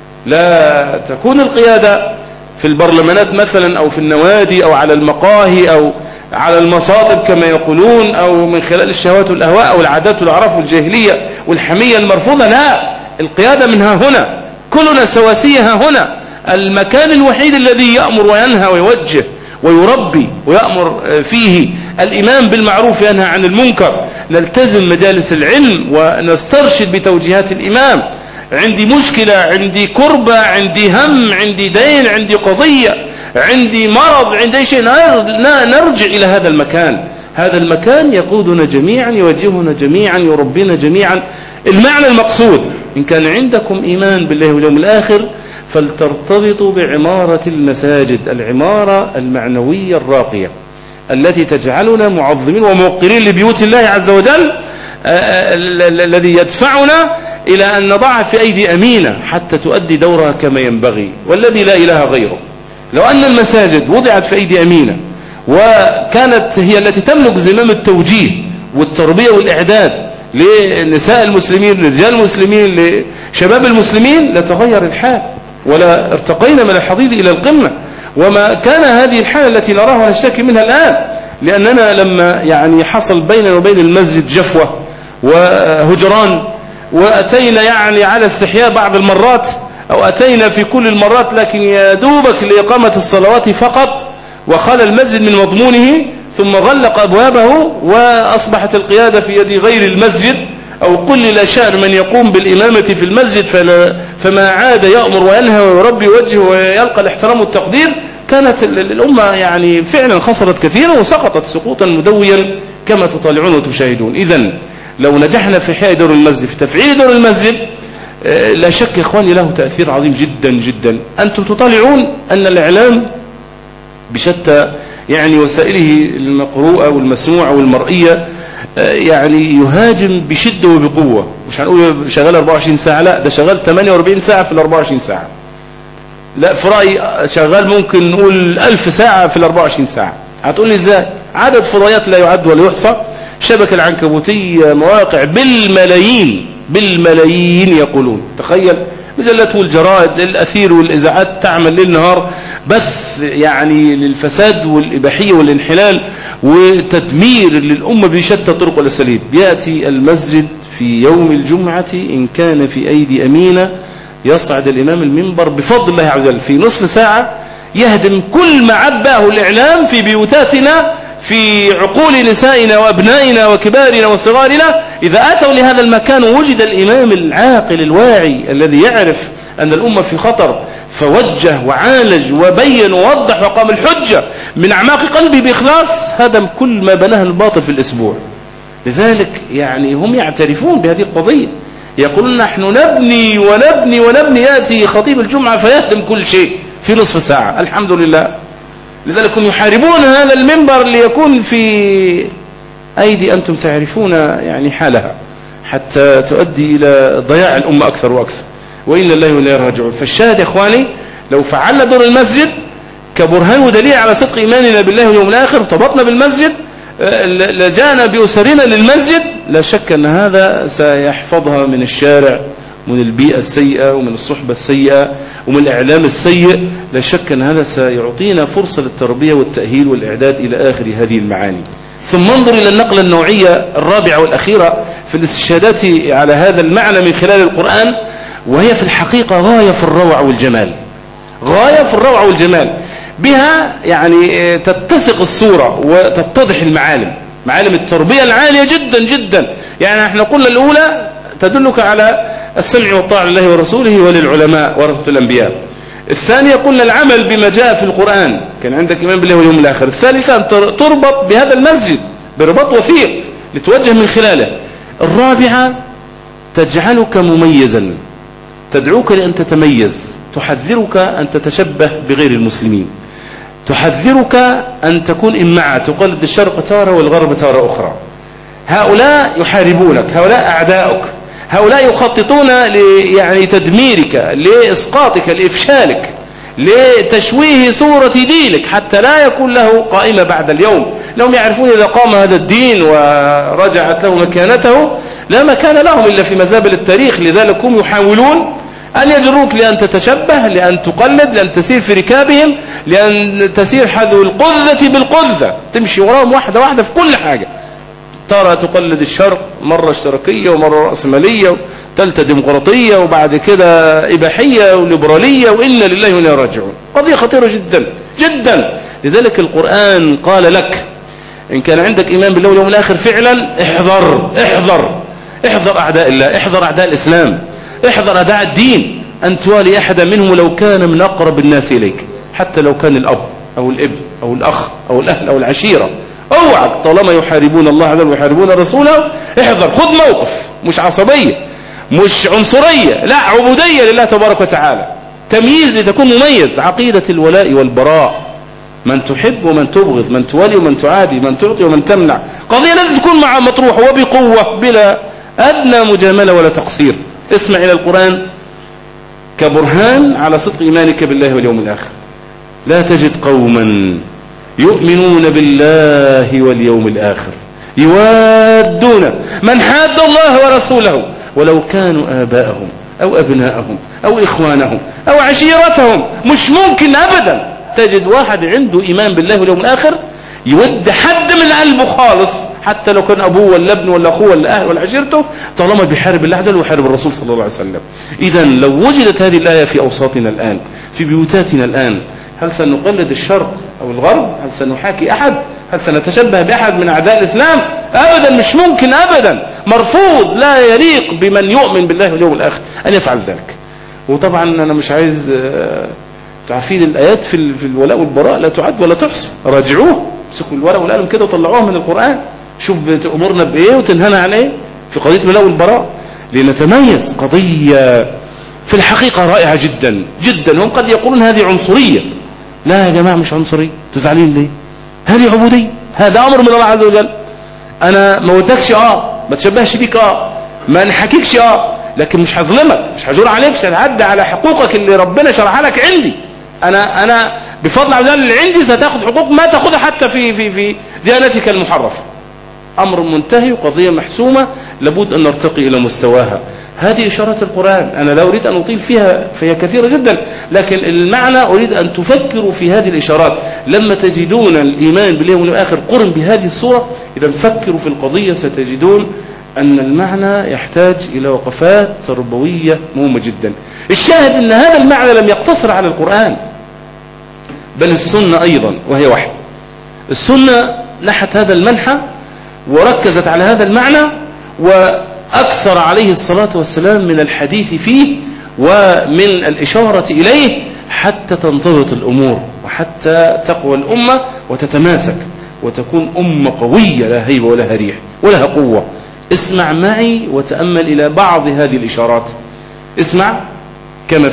لا تكون القيادة في البرلمانات مثلا، أو في النوادي، أو على المقاهي، أو على المصائب كما يقولون، أو من خلال الشهوات والأهواء أو العادات والأعراف والجاهلية والحمية المرفوضة. لا، القيادة منها هنا، كلنا سواسية ها هنا، المكان الوحيد الذي يأمر وينهى ويوجه ويربي ويأمر فيه الإمام بالمعروف وينهى عن المنكر. نلتزم مجالس العلم ونسترشد بتوجيهات الإمام، عندي مشكلة، عندي كربة، عندي هم، عندي دين، عندي قضية، عندي مرض، عندي أي شيء، نرجع إلى هذا المكان. هذا المكان يقودنا جميعا، يوجهنا جميعا، يربينا جميعا. المعنى المقصود، إن كان عندكم إيمان بالله واليوم الآخر فلترتبطوا بعمارة المساجد، العمارة المعنوية الراقية التي تجعلنا معظمين وموقرين لبيوت الله عز وجل، الذي يدفعنا إلى أن نضعها في أيدي أمينة حتى تؤدي دورها كما ينبغي، والذي لا إله غيره. لو أن المساجد وضعت في أيدي أمينة وكانت هي التي تملك زمام التوجيه والتربية والإعداد لنساء المسلمين، لرجال المسلمين، لشباب المسلمين، لتغير الحال ولا ارتقينا من الحضيض إلى القمة. وما كان هذه الحالة التي نراها ونشتكي منها الآن، لأننا لما يعني حصل بيننا وبين المسجد جفوة وهجران، وأتينا يعني على استحياء بعض المرات، أو أتينا في كل المرات لكن يا دوبك لإقامة الصلوات فقط، وخلى المسجد من مضمونه، ثم غلق أبوابه، وأصبحت القيادة في يد غير المسجد، أو قل شأن من يقوم بالإمامة في المسجد فما عاد يأمر وينهى ويربي وجهه ويلقى الاحترام والتقدير. كانت الأمة يعني فعلا خسرت كثيرا وسقطت سقوطا مدويا كما تطالعون وتشاهدون. إذن لو نجحنا في إحياء دور المسجد، في تفعيل دور المسجد، لا شك يا إخواني له تأثير عظيم جدا جدا. أنتم تطالعون أن الإعلام بشتى يعني وسائله المقروءة والمسموعة والمرئية يعني يهاجم بشدة وبقوة. مش هنقول شغال 24 ساعة، لا، ده شغال 48 ساعة في 24 ساعة. لا، في رأيي شغال ممكن نقول 1000 ساعة في 24 ساعة. هتقول لي ازاي؟ عدد فضائيات لا يعد ولا يحصى، شبكة العنكبوتية، مواقع بالملايين يقولون. تخيل، مجلات والجرائد، الأثير والإذاعات تعمل ليل نهار بث يعني للفساد والإباحية والانحلال وتدمير للأمة بشتى الطرق والأساليب. يأتي المسجد في يوم الجمعة إن كان في أيدي أمينة، يصعد الإمام المنبر بفضل الله عز وجل في نصف ساعة، يهدم كل ما عبأه الإعلام في بيوتاتنا، في عقول نسائنا وأبنائنا وكبارنا وصغارنا. إذا أتوا لهذا المكان ووجد الإمام العاقل الواعي الذي يعرف أن الأمة في خطر، فوجه وعالج وبين ووضح وقام الحجة من أعماق قلبه بإخلاص، هدم كل ما بناه الباطل في الأسبوع. لذلك يعني هم يعترفون بهذه القضية، يقولون نحن نبني ونبني ونبني، يأتي خطيب الجمعة فيهدم كل شيء في نصف ساعة. الحمد لله. لذلك هم يحاربون هذا المنبر ليكون في أيدي أنتم تعرفون يعني حالها، حتى تؤدي إلى ضياع الأمة أكثر وأكثر. وإلا الله ولا يرجعون. فالشاهد يا إخواني لو فعلنا دور المسجد كبرهان ودليل على صدق إيماننا بالله واليوم الآخر ارتبطنا بالمسجد لجانا بأسرنا للمسجد، لا شك أن هذا سيحفظها من الشارع ومن البيئة السيئة ومن الصحبة السيئة ومن الإعلام السيء. لا شك أن هذا سيعطينا فرصة للتربية والتأهيل والإعداد إلى آخر هذه المعاني. ثم انظر إلى النقلة النوعية الرابعة والأخيرة في الاستشهادات على هذا المعنى من خلال القرآن، وهي في الحقيقة غاية في الروعة والجمال، غاية في الروعة والجمال. بها يعني تتسق الصورة وتتضح المعالم، معالم التربية العالية جدا جدا. يعني احنا قلنا الأولى تدلك على السمع والطاعة لله ورسوله وللعلماء ورثة الأنبياء. الثانية قلنا العمل بما جاء في القرآن، كان عندك إيمان بالله واليوم الآخر. الثالثة أن تربط بهذا المسجد برباط وثيق لتوجه من خلاله. الرابعة تجعلك مميزا، تدعوك لأن تتميز، تحذرك أن تتشبه بغير المسلمين، تحذرك أن تكون إمعة تقلد الشرق تارة والغرب تارة أخرى. هؤلاء يحاربونك، هؤلاء أعداؤك، هؤلاء يخططون يعني تدميرك، لإسقاطك، لإفشالك، لتشويه صورة دينك حتى لا يكون له قائمة بعد اليوم. لهم يعرفون إذا قام هذا الدين ورجعت له مكانته لا مكان لهم إلا في مزابل التاريخ. لذلك هم يحاولون أن يجروك لأن تتشبه، لأن تقلد، لأن تسير في ركابهم، لأن تسير حذو القذة بالقذة، تمشي وراهم واحدة واحدة في كل حاجة. ترى تقلد الشرق، مرة اشتراكية ومرة رأسمالية وثالثة ديمقراطية وبعد كده إباحية وليبرالية، وإنا لله وإنا راجعون. قضية خطيرة جدا جدا. لذلك القرآن قال لك إن كان عندك إيمان بالله واليوم الآخر فعلا احذر احذر احذر أعداء الله، احذر أعداء الإسلام، احذر أعداء الدين، أن توالي أحدا منهم لو كان من أقرب الناس إليك، حتى لو كان الأب أو الابن أو الأخ أو الأهل أو العشيرة. اوعك طالما يحاربون الله عز وجل ويحاربون رسوله احذر، خذ موقف، مش عصبية، مش عنصرية، لا، عبودية لله تبارك وتعالى، تمييز لتكون مميز، عقيدة الولاء والبراء، من تحب ومن تبغض، من تولي ومن تعادي، من تعطي ومن تمنع. قضية لازم تكون مع مطروح وبقوة بلا أدنى مجاملة ولا تقصير. اسمع إلى القرآن كبرهان على صدق إيمانك بالله واليوم الآخر. لا تجد قوما يؤمنون بالله واليوم الآخر يوادون من حاد الله ورسوله ولو كانوا آباءهم أو أبناءهم أو إخوانهم أو عشيرتهم. مش ممكن أبدا تجد واحد عنده إيمان بالله واليوم الآخر يود حد من قلبه خالص، حتى لو كان أبوه ولا ابنه ولا أخوه ولا أهل ولا عشيرته، طالما بيحارب الله عز وجل ويحارب الرسول صلى الله عليه وسلم. إذا لو وجدت هذه الآية في أوساطنا الآن، في بيوتاتنا الآن، هل سنقلد الشرق أو الغرب؟ هل سنحاكي أحد؟ هل سنتشبه بأحد من أعداء الإسلام؟ أبدا، مش ممكن أبدا، مرفوض، لا يليق بمن يؤمن بالله واليوم الآخر أن يفعل ذلك. وطبعا أنا مش عايز تعرفين الآيات في الولاء والبراء لا تعد ولا تحصى، راجعوه، امسكوا الورق والقلم كده وطلعوها من القرآن، شوف بتأمرنا بإيه وتنهانا عن إيه في قضية الولاء والبراء، لنتميز. قضية في الحقيقة رائعة جدا جدا. هم قد يقولون هذه عنصرية. لا يا جماعة، مش عنصرية، تزعلين ليه؟ هذه عبودية، هذا أمر من الله عز وجل. أنا ما ودكش ما تشبهش بيك ما نحكيكش لكن مش هظلمك، مش هجور عليك، مش هتعدى على حقوقك اللي ربنا شرحها لك عندي. أنا بفضل عز وجل اللي عندي ستأخذ حقوق ما تأخذها حتى في ديانتك المحرفة. أمر منتهي وقضية محسومة، لابد أن نرتقي إلى مستواها. هذه إشارات القرآن، أنا لا أريد أن أطيل فيها فهي كثيرة جدا، لكن المعنى أريد أن تفكروا في هذه الإشارات. لما تجدون الإيمان بالله واليوم الآخر قرن بهذه الصورة، إذا فكروا في القضية ستجدون أن المعنى يحتاج إلى وقفات تربوية مهمة جدا. الشاهد أن هذا المعنى لم يقتصر على القرآن، بل السنة أيضا، وهي واحد. السنة نحت هذا المنحى وركزت على هذا المعنى، وأكثر عليه الصلاة والسلام من الحديث فيه ومن الإشارة إليه حتى تنضبط الأمور وحتى تقوى الأمة وتتماسك وتكون أمة قوية لا هيبة ولا ريح ولها قوة. اسمع معي وتأمل إلى بعض هذه الإشارات. اسمع كما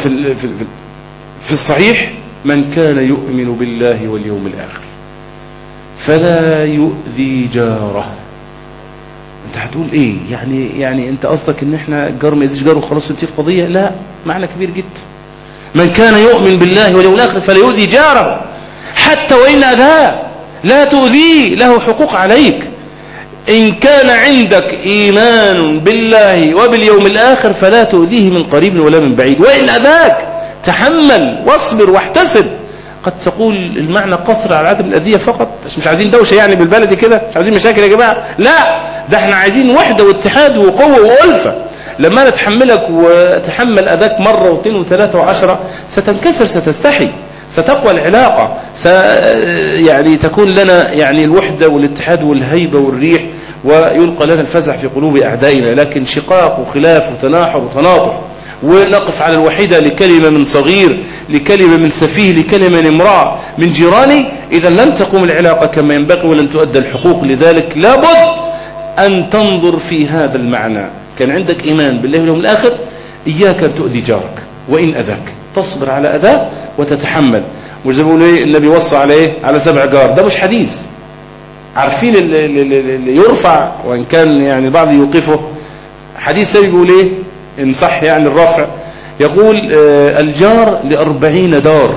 في الصحيح: من كان يؤمن بالله واليوم الآخر فلا يؤذي جاره انت هتقول ايه يعني انت قصدك ان احنا الجار ما يزيش جاره وخلاص تنتهي القضيه؟ لا، معنى كبير جدا. من كان يؤمن بالله واليوم الاخر فلا يؤذي جاره حتى وان اذاه، لا تؤذيه، له حقوق عليك. ان كان عندك ايمان بالله وباليوم الاخر فلا تؤذيه من قريب ولا من بعيد، وان اذاك تحمل واصبر واحتسب. قد تقول المعنى قصر على عدم الأذية فقط، مش عايزين دوشة يعني بالبلدي كده، مش عايزين مشاكل يا جماعة، لا، ده احنا عايزين وحدة واتحاد وقوة وألفة. لما نتحملك وتحمل أذاك مرة واثنين وثلاثة وعشرة ستنكسر، ستستحي، ستقوى العلاقة، يعني تكون لنا يعني الوحدة والاتحاد والهيبة والريح، ويلقى لنا الفزع في قلوب أعدائنا. لكن شقاق وخلاف وتناحر وتناطح، ونقف على الوحيدة لكلمة من صغير، لكلمة من سفيه، لكلمة من امرأة من جيراني، إذا لن تقوم العلاقة كما ينبغي ولن تؤدى الحقوق. لذلك لابد أن تنظر في هذا المعنى. كان عندك إيمان بالله واليوم الآخر، إياك أن تؤذي جارك وإن أذاك، تصبر على أذاه وتتحمل. وزي ما بيقولوا النبي وصى عليه على 7 جار، ده مش حديث. عارفين اللي يرفع وإن كان يعني البعض يوقفه، حديث بيقول إيه إن صح يعني الرفع، يقول الجار ل40 دار،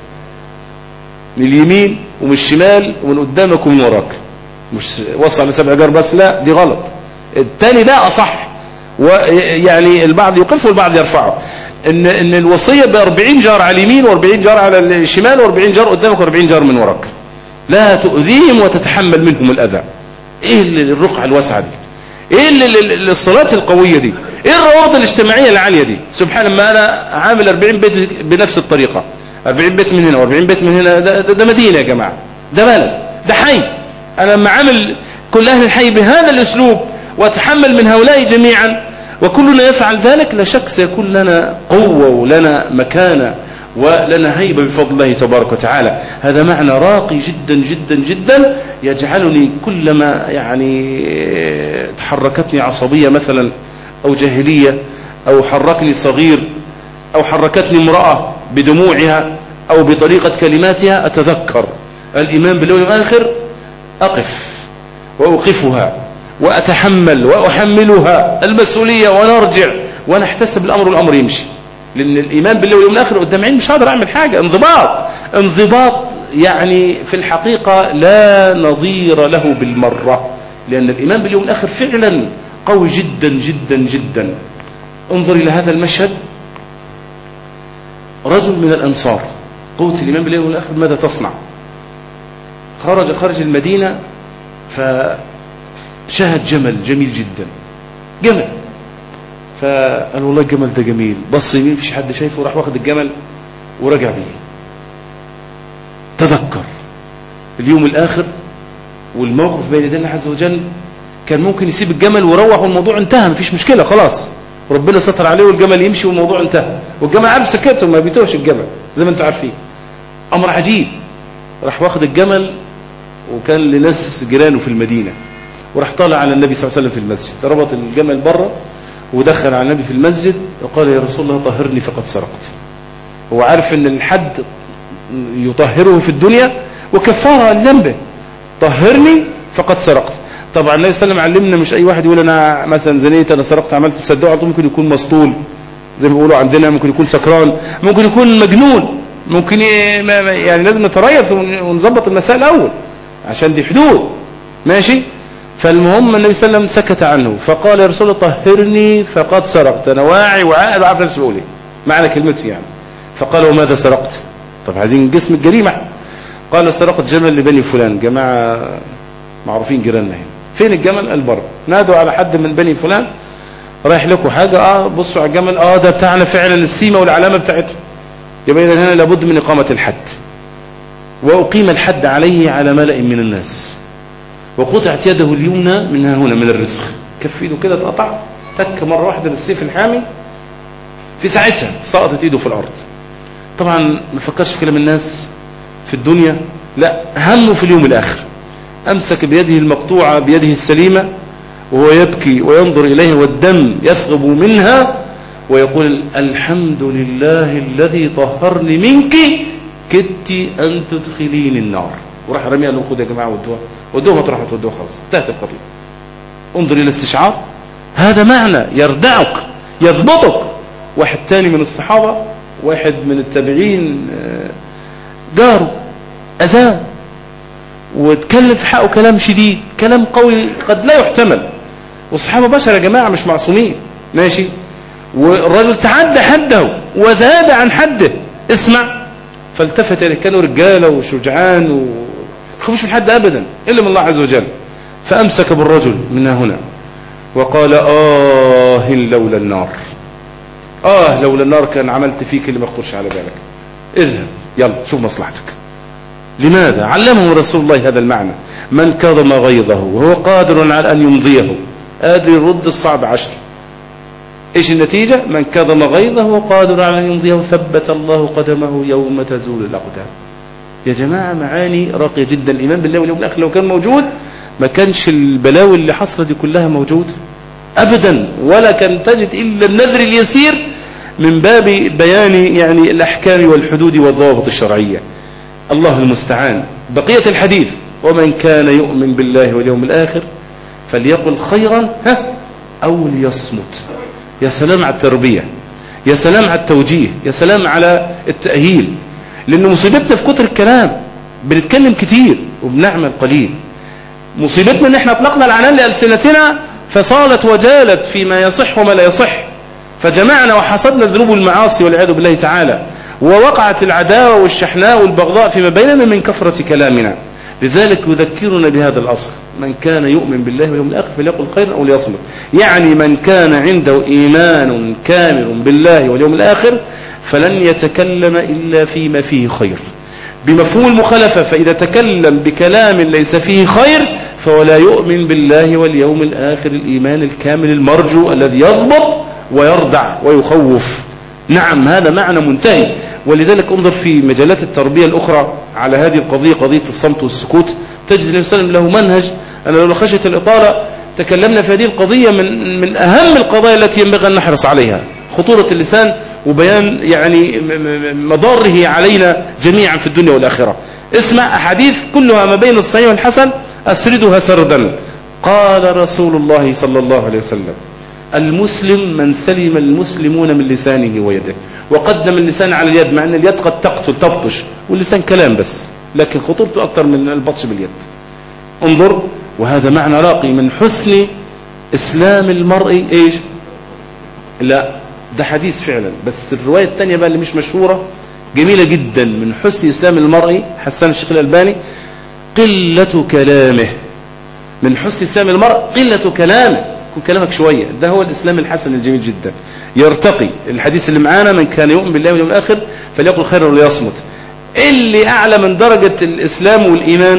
من اليمين ومن الشمال ومن قدامك ومن وراك. مش وصل على 7 جار بس، لا دي غلط، الثاني ده أصح. ويعني البعض يوقفه والبعض يرفعه، إن الوصية ب40 جار على اليمين و40 جار على الشمال و40 جار قدامك و40 جار من وراك، لا تؤذيهم وتتحمل منهم الأذى. إيه الرقعة الواسعة دي؟ إيه الصلاة القوية دي؟ ايه الروابط الاجتماعية العالية دي؟ سبحان الله، انا عامل 40 بيت بنفس الطريقة، 40 بيت من هنا و40 بيت من هنا، ده مدينة يا جماعة، ده بلد، ده حي. انا لما عامل كل اهل الحي بهذا الاسلوب واتحمل من هؤلاء جميعا وكلنا يفعل ذلك، لا شك سيكون لنا قوة ولنا مكانة ولنا هيبة بفضل الله تبارك وتعالى. هذا معنى راقي جدا جدا جدا، يجعلني كلما يعني تحركتني عصبية مثلا أو جاهلية، أو حركني صغير، أو حركتني امرأة بدموعها أو بطريقة كلماتها، أتذكر الإيمان باليوم الآخر، أقف وأوقفها وأتحمل وأحملها المسؤولية، ونرجع ونحتسب الأمر والأمر يمشي. لأن الإيمان بالله واليوم الآخر قدام عيني مش هقدر أعمل حاجة. انضباط يعني في الحقيقة لا نظير له بالمرة، لأن الإيمان باليوم الآخر فعلا قوي جدا جدا جدا. انظر إلى هذا المشهد، رجل من الأنصار، قوة الإيمان بالله واليوم الآخر ماذا تصنع؟ خرج المدينة فشاهد جمل جميل جدا، جمل، فقال والله الجمل ده جميل، بص يمين مفيش حد شايفه، راح واخد الجمل ورجع بيه. تذكر اليوم الآخر والموقف بين يدي الله عز وجل، كان ممكن يسيب الجمل ويروح والموضوع انتهى، مفيش مشكلة، خلاص ربنا ستر عليه والجمل يمشي والموضوع انتهى، والجمل عارف سكته ما بيتوش الجمل زي ما انتم عارفين. أمر عجيب، راح واخد الجمل وكان لناس جيرانه في المدينة، وراح طالع على النبي صلى الله عليه وسلم في المسجد، ربط الجمل بره ودخل على النبي في المسجد وقال يا رسول الله طهرني فقد سرقت. هو عارف ان الحد يطهره في الدنيا وكفاره لذنبه، طهرني فقد سرقت. طبعا النبي صلى الله عليه وسلم علمنا مش اي واحد يقول انا مثلا زنيت انا سرقت عملت، تصدقوا على طول ممكن يكون مسطول زي ما بيقولوا عندنا، ممكن يكون سكران، ممكن يكون مجنون، ممكن يعني لازم نتريث ونظبط المسائل الاول عشان دي حدود، ماشي. فالمهم النبي صلى الله عليه وسلم سكت عنه، فقال يا رسول الله طهرني فقد سرقت، انا واعي وعاقل وعارف نفسي بقول ايه معنى كلمته يعني. فقال وماذا سرقت؟ طب عايزين جسم الجريمه. قال سرقت جمل لبني فلان، جماعه معروفين جيراننا هنا. فين الجمل؟ قال بره. نادوا على حد من بني فلان رايح لكم حاجه، بصوا على الجمل، ده بتاعنا فعلا، السيمه والعلامه بتاعتنا. يبقى اذا هنا لابد من اقامه الحد، واقيم الحد عليه على ملأ من الناس، وقطعت يده اليمنى منها هنا من الرزق، كف ايده كده اتقطع، تك مره واحده بالسيف الحامي، في ساعتها سقطت ايده في الارض. طبعا ما فكرش في كلام الناس في الدنيا، لا، همه في اليوم الاخر. امسك بيده المقطوعه بيده السليمه وهو يبكي وينظر اليها والدم يثغب منها ويقول الحمد لله الذي طهرني منك كدت ان تدخلين النار. وراح رميها له، خد يا جماعه ودوها مطرح تودوها، خلاص انتهت القضيه. انظر إلى استشعار، هذا معنى يردعك يضبطك. واحد تاني من الصحابة، واحد من التابعين، جاره أذاه واتكلم في حقه كلام شديد، كلام قوي قد لا يحتمل، والصحابة بشر يا جماعة مش معصومين، ماشي، والرجل تعدى حده وزاد عن حده. اسمع، فالتفت إليه، كانوا رجالة وشجعان وخفوش من حد أبدا إلا من الله عز وجل، فأمسك بالرجل من هنا وقال لولا النار، لولا النار كان عملت فيك اللي ما يخطرش على بالك، اذهب يلا شوف مصلحتك. لماذا؟ علمه رسول الله هذا المعنى، من كظم غيظه وهو قادر على أن يمضيه قادر يرد الصعب 10. ايش النتيجة؟ من كظم غيظه وقادر على أن يمضيه ثبت الله قدمه يوم تزول الأقدام. يا جماعة معاني راقية جدا. الإيمان بالله واليوم الآخر لو كان موجود ما كانش البلاوي اللي حصلت دي كلها موجودة أبدا، ولا كان تجد إلا النذر اليسير من باب بيان يعني الأحكام والحدود والضوابط الشرعية. الله المستعان. بقية الحديث: ومن كان يؤمن بالله واليوم الآخر فليقل خيرا أو ليصمت. يا سلام على التربية، يا سلام على التوجيه، يا سلام على التأهيل. لأن مصيبتنا في كتر الكلام، بنتكلم كتير وبنعمل قليل. مصيبتنا ان احنا اطلقنا العنان لألسنتنا فصالت وجالت فيما يصح وما لا يصح، فجمعنا وحصدنا الذنوب والمعاصي والعياذ بالله تعالى، ووقعت العداوة والشحناء والبغضاء فيما بيننا من كثرة كلامنا. لذلك يذكرنا بهذا الأصل: من كان يؤمن بالله واليوم الآخر فليقل خيرا أو ليصمت. يعني من كان عنده إيمان كامل بالله واليوم الآخر فلن يتكلم إلا فيما فيه خير. بمفهوم المخالفة، فإذا تكلم بكلام ليس فيه خير فهو لا يؤمن بالله واليوم الآخر الإيمان الكامل المرجو الذي يضبط ويردع ويخوف. نعم، هذا معنى منتهي. ولذلك انظر في مجالات التربية الأخرى على هذه القضية، قضية الصمت والسكوت، تجد النبي صلى الله عليه وسلم له منهج. أنا لو خشية الإطالة تكلمنا في هذه القضية من أهم القضايا التي ينبغي أن نحرص عليها، خطورة اللسان وبيان يعني مضاره علينا جميعا في الدنيا والآخرة. اسمع أحاديث كلها ما بين الصحيح والحسن أسردها سردا. قال رسول الله صلى الله عليه وسلم: المسلم من سلم المسلمون من لسانه ويده. وقدم اللسان على اليد، مع أن اليد قد تقتل تبطش، واللسان كلام بس، لكن خطورته أكثر من البطش باليد. انظر، وهذا معنى راقي من حسن إسلام المرء. إيش؟ لا، ده حديث فعلا، بس الرواية الثانية بقى اللي مش مشهورة جميلة جدا. من حسن إسلام المرء، حسن الشيخ الألباني: قلة كلامه. من حسن إسلام المرء قلة كلامه، كن كلامك شوية. ده هو الإسلام الحسن الجميل جدا. يرتقي الحديث اللي معانا: من كان يؤمن بالله واليوم الآخر فليقل خيرا وليصمت. اللي أعلى من درجة الإسلام والإيمان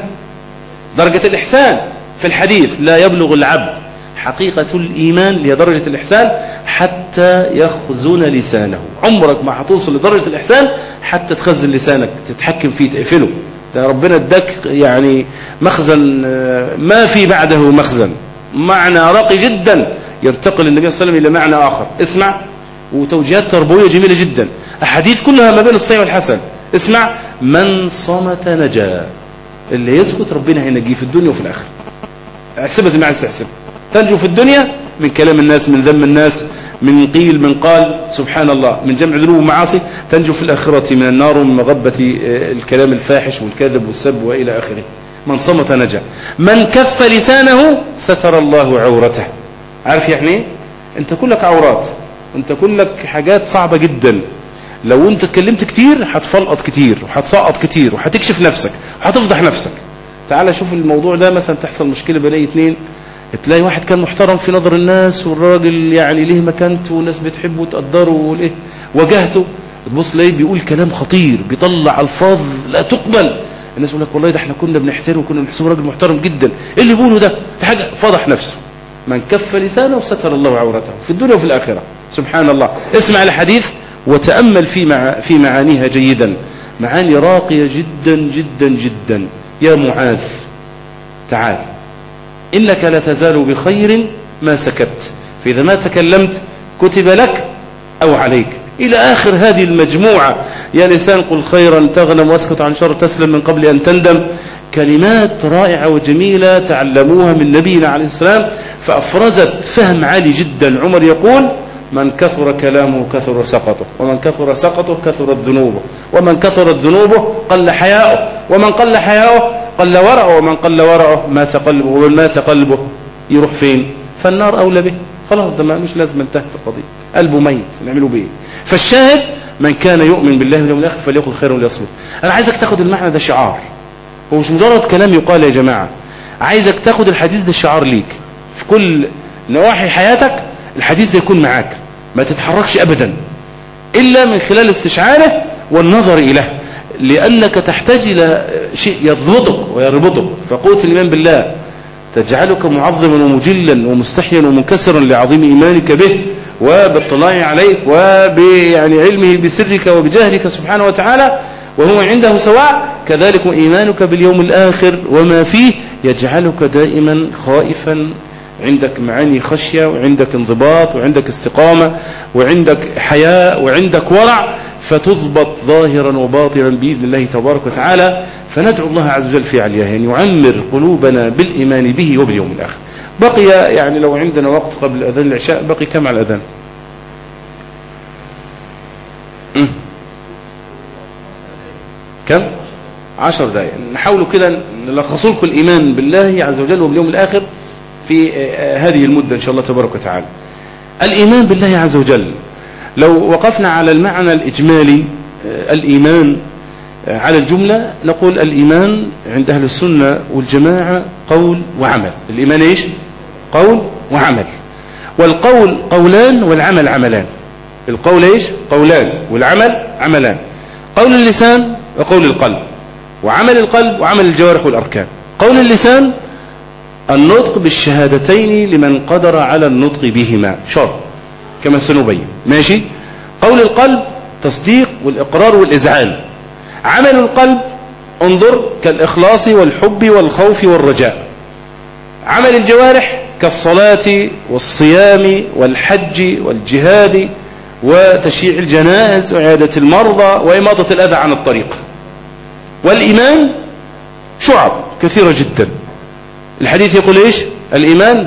درجة الإحسان. في الحديث: لا يبلغ العبد حقيقة الإيمان لدرجة الإحسان حتى يخزن لسانه. عمرك ما هتوصل لدرجة الإحسان حتى تخزن لسانك، تتحكم فيه، تقفله. ده ربنا اداك يعني مخزن ما في بعده مخزن. معنى راقي جدا. ينتقل النبي صلى الله عليه وسلم إلى معنى آخر. اسمع، وتوجيهات تربوية جميلة جدا. أحاديث كلها ما بين الصحيح والحسن. اسمع: من صمت نجا. اللي يسكت ربنا هينجيه في الدنيا وفي الآخرة. احسبها زي ما عايز تحسب. تنجو في الدنيا من كلام الناس، من ذم الناس، من قيل من قال، سبحان الله، من جمع ذنوب ومعاصي. تنجو في الآخرة من النار ومن مغبة الكلام الفاحش والكذب والسب وإلى آخره. من صمت نجا. من كف لسانه ستر الله عورته. عارف يعني ايه؟ انت كلك عورات، انت كلك حاجات صعبة جدا. لو انت اتكلمت كتير هتفلقط كتير وهتسقط كتير وهتكشف نفسك وهتفضح نفسك. تعال شوف الموضوع ده مثلا، تحصل مشكلة بين اتنين، تلاقي واحد كان محترم في نظر الناس والراجل يعني ليه مكانته والناس بتحبه وتقدره وليه وجهته، تبص ليه بيقول كلام خطير، بيطلع الفاظ لا تقبل. الناس يقول لك والله ده احنا كنا بنحترمه وكنا بنحسبه راجل محترم جدا، ايه اللي بيقوله ده حاجه، فضح نفسه. من كف لسانه ستر الله عورته في الدنيا وفي الآخرة. سبحان الله. اسمع الحديث وتأمل في معانيها جيدا. معاني راقية جدا جدا جدا. يا معاذ تعال، إنك لا تزال بخير ما سكت، فإذا ما تكلمت كتب لك أو عليك، إلى آخر هذه المجموعة. يا لسان قل خيرا تغنم واسكت عن شر تسلم من قبل أن تندم. كلمات رائعة وجميلة تعلموها من نبينا عليه السلام فأفرزت فهم عالي جدا. عمر يقول: من كثر كلامه كثر سقطه، ومن كثر سقطه كثرت ذنوبه، ومن كثرت ذنوبه قل حياؤه، ومن قل حياؤه قل ورعه، ومن قل ورعه مات قلبه، ومن مات قلبه يروح فين؟ فالنار أولى به. خلاص ده مش لازم، انتهت القضية، قلبه ميت، نعمله بيه. فالشاهد: من كان يؤمن بالله واليوم الآخر فليقل خيرا وليصمت. أنا عايزك تاخد المعنى ده شعار، هو مش مجرد كلام يقال يا جماعة. عايزك تاخد الحديث ده شعار ليك في كل نواحي حياتك. الحديث ده يكون معاك، ما تتحركش أبدا إلا من خلال استشعاره والنظر إليه، لأنك تحتاج إلى شيء يضبطك ويربطك. فقوة الإيمان بالله تجعلك معظما ومجلا ومستحيا ومنكسرا لعظيم إيمانك به وباطلاع عليك وبعلمه بسرك وبجهرك سبحانه وتعالى، وهو عنده سواء. كذلك إيمانك باليوم الآخر وما فيه يجعلك دائما خائفا، عندك معاني خشية، وعندك انضباط، وعندك استقامة، وعندك حياء، وعندك ورع، فتضبط ظاهرا وباطنا بإذن الله تبارك وتعالى. فندعو الله عز وجل في عليها أن يعمر قلوبنا بالإيمان به وباليوم الآخر. بقي يعني لو عندنا وقت قبل أذان العشاء، بقي كم على الأذان؟ كم؟ 10 دقائق. نحاول كده نلخص لكم الإيمان بالله عز وجل وباليوم الآخر في هذه المدة إن شاء الله تبارك وتعالى. الإيمان بالله عز وجل، لو وقفنا على المعنى الإجمالي، الإيمان على الجملة، نقول الإيمان عند أهل السنة والجماعة قول وعمل. الإيمان إيش؟ قول وعمل. والقول قولان والعمل عملان. القول إيش؟ قولان، والعمل عملان. قول اللسان وقول القلب، وعمل القلب وعمل الجوارح والأركان. قول اللسان النطق بالشهادتين لمن قدر على النطق بهما، شرط كما سنبين، ماشي. قول القلب تصديق والإقرار والإذعان. عمل القلب انظر كالإخلاص والحب والخوف والرجاء. عمل الجوارح كالصلاة والصيام والحج والجهاد وتشييع الجنائز وعيادة المرضى وإماطة الأذى عن الطريق. والإيمان شعب كثيرة جدا. الحديث يقول إيش؟ الإيمان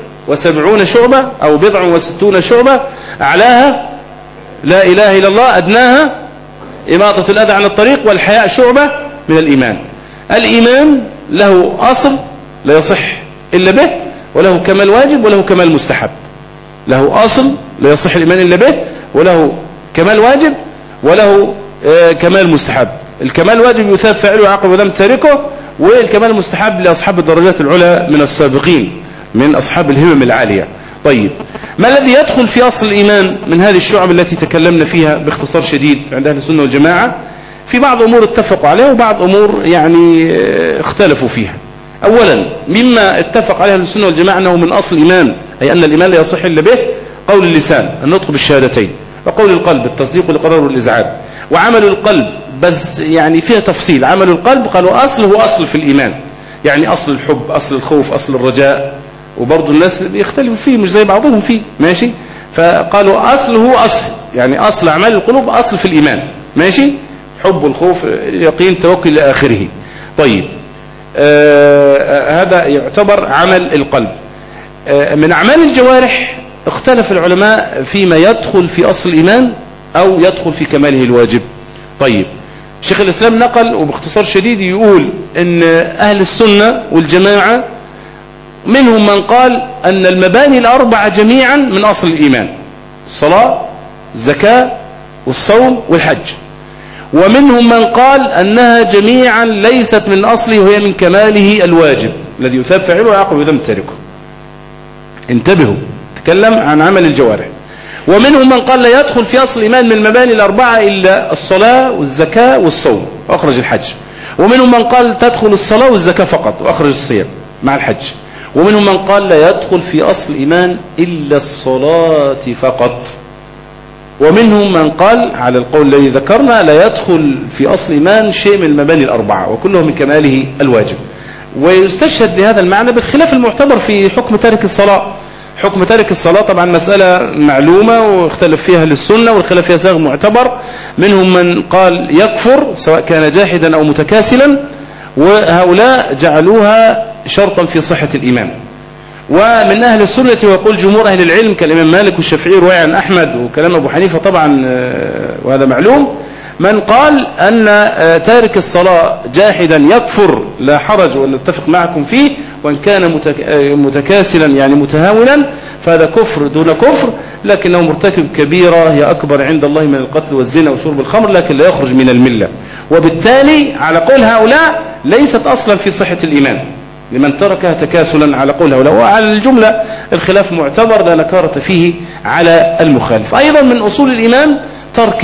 70 شعبة أو 60 شعبة، أعلاها لا إله إلا الله، أدناها إماطة الأذى عن الطريق، والحياء شعبة من الإيمان. الإيمان له أصل لا يصح إلا به، وله كمال واجب وله كمال مستحب. له أصل لا يصح الإيمان إلا به، وله كمال واجب وله كمال مستحب. الكمال واجب يثاب فاعله ويعاقب ذنب تاركه، والكمال المستحب لأصحاب الدرجات العلى من السابقين، من أصحاب الهمم العالية. طيب، ما الذي يدخل في أصل الإيمان من هذه الشعب التي تكلمنا فيها باختصار شديد عند أهل السنة والجماعة؟ في بعض أمور اتفقوا عليها وبعض أمور يعني اختلفوا فيها. أولا، مما اتفق عليه أهل السنة والجماعة أنه من أصل الإيمان، أي أن الإيمان لا يصح إلا به، قول اللسان النطق بالشهادتين، وقول القلب التصديق والإقرار والإذعان، وعمل القلب بس يعني فيها تفصيل. عمل القلب قالوا أصل هو أصل في الإيمان، يعني أصل الحب، أصل الخوف، أصل الرجاء، وبرضو الناس يختلفوا فيه مش زي بعضهم فيه، ماشي. فقالوا أصل هو أصل، يعني أصل أعمال القلوب أصل في الإيمان، ماشي. حب والخوف، يقين، توكل إلى آخره. طيب، هذا يعتبر عمل القلب. من أعمال الجوارح اختلف العلماء فيما يدخل في أصل الإيمان أو يدخل في كماله الواجب. طيب، شيخ الإسلام نقل وباختصار شديد يقول إن أهل السنة والجماعة منهم من قال أن المباني الأربعة جميعا من أصل الإيمان: الصلاة، الزكاة، والصوم، والحج. ومنهم من قال أنها جميعا ليست من أصله وهي من كماله الواجب الذي يثاب فاعله ويعاقب بذنب تاركه. انتبهوا، تكلم عن عمل الجوارح. ومنهم من قال لا يدخل في أصل الإيمان من المباني الأربعة إلا الصلاة والزكاة والصوم وأخرج الحج. ومنهم من قال تدخل الصلاة والزكاة فقط وأخرج الصيام مع الحج. ومنهم من قال لا يدخل في أصل الإيمان إلا الصلاة فقط. ومنهم من قال على القول الذي ذكرنا لا يدخل في أصل الإيمان شيء من المباني الأربعة وكله من كماله الواجب. ويستشهد لهذا المعنى بالخلاف المعتبر في حكم تارك الصلاة. حكم تارك الصلاة طبعا مسألة معلومة واختلف فيها للسنة، والخلاف فيها ساغ معتبر. منهم من قال يكفر سواء كان جاحدا أو متكاسلا، وهؤلاء جعلوها شرطا في صحة الإيمان. ومن أهل السنة ويقول جمهور أهل العلم كالإمام مالك والشافعي روي عن أحمد وكلام أبو حنيفة طبعا وهذا معلوم، من قال أن تارك الصلاة جاحدا يكفر لا حرج وأن نتفق معكم فيه، وإن كان متكاسلا يعني متهاونا فهذا كفر دون كفر، لكنه مرتكب كبيرة هي أكبر عند الله من القتل والزنا وشرب الخمر، لكن لا يخرج من الملة. وبالتالي على قول هؤلاء ليست أصلا في صحة الإيمان لمن تركها تكاسلا على قول هؤلاء، وعلى الجملة الخلاف معتبر لا نكارة فيه على المخالف. أيضا من أصول الإيمان ترك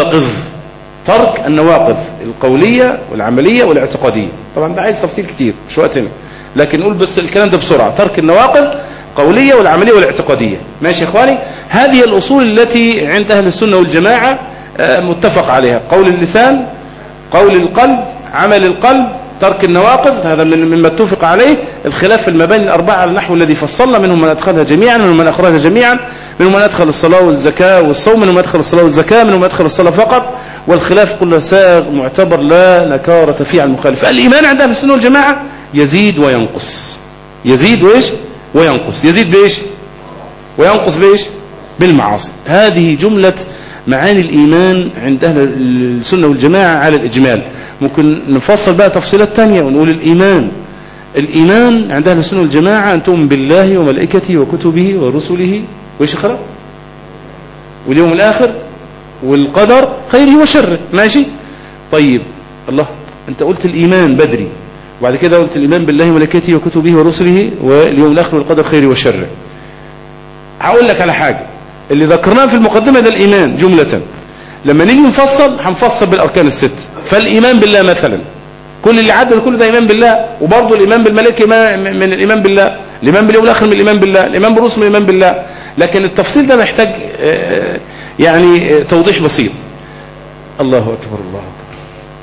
النواقض القولية والعملية والاعتقادية. طبعا ده عايز تفصيل كتير مش وقتنا، لكن نقول بس الكلام ده بسرعة. ترك النواقض قولية والعملية والاعتقادية، ماشي يا إخواني؟ هذه الأصول التي عند أهل السنة والجماعة متفق عليها: قول اللسان، قول القلب، عمل القلب، ترك النواقض، هذا مما اتفق عليه. الخلاف في المباني الأربعة على النحو الذي فصلنا، منهم من أدخلها جميعا، منهم من أخرجها جميعا، منهم من أدخل الصلاة والزكاة والصوم، منهم من أدخل الصلاة والزكاة، منهم من أدخل الصلاة فقط، والخلاف كله ساغ معتبر لا نكارة فيه على المخالف. الإيمان عند أهل السنة والجماعة يزيد وينقص، يزيد وإيش وينقص، يزيد بإيش وينقص بإيش بالمعاصي. هذه جملة معاني الإيمان عند أهل السنة والجماعة على الإجمال. ممكن نفصل بقى تفصيلات تانية ونقول الإيمان عند أهل السنة والجماعة أن تؤمن بالله وملائكته وكتبه ورسله وإيش آخر واليوم الآخر والقدر خيره وشره، ماشي؟ طيب الله، أنت قلت الإيمان بدري وبعد كده قلت الإيمان بالله وملائكته وكتبه ورسله واليوم الآخر والقدر خيره وشره. هقول لك على حاجة، اللي ذكرناه في المقدمة ده الإيمان جملة، لما نيجي نفصل هنفصل بالأركان الست. فالإيمان بالله مثلا كل اللي عدد كل ده إيمان بالله، وبرضه الإيمان بالملائكة من الإيمان بالله، الإيمان باليوم الآخر من الإيمان بالله، الإيمان بالرسل من الإيمان بالله. لكن التفصيل ده محتاج يعني توضيح بسيط. الله أكبر الله أكبر.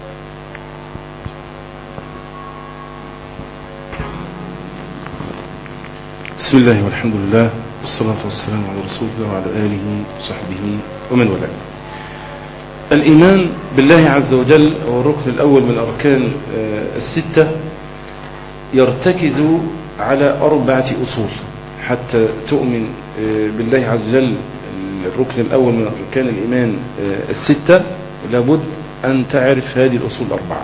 بسم الله والحمد لله والصلاة والسلام على رسول الله وعلى آله وصحبه ومن والاه. الإيمان بالله عز وجل هو الركن الأول من الأركان الستة، يرتكز على 4 أصول حتى تؤمن بالله عز وجل. الركن الأول من أركان الإيمان الستة لابد أن تعرف هذه الأصول 4: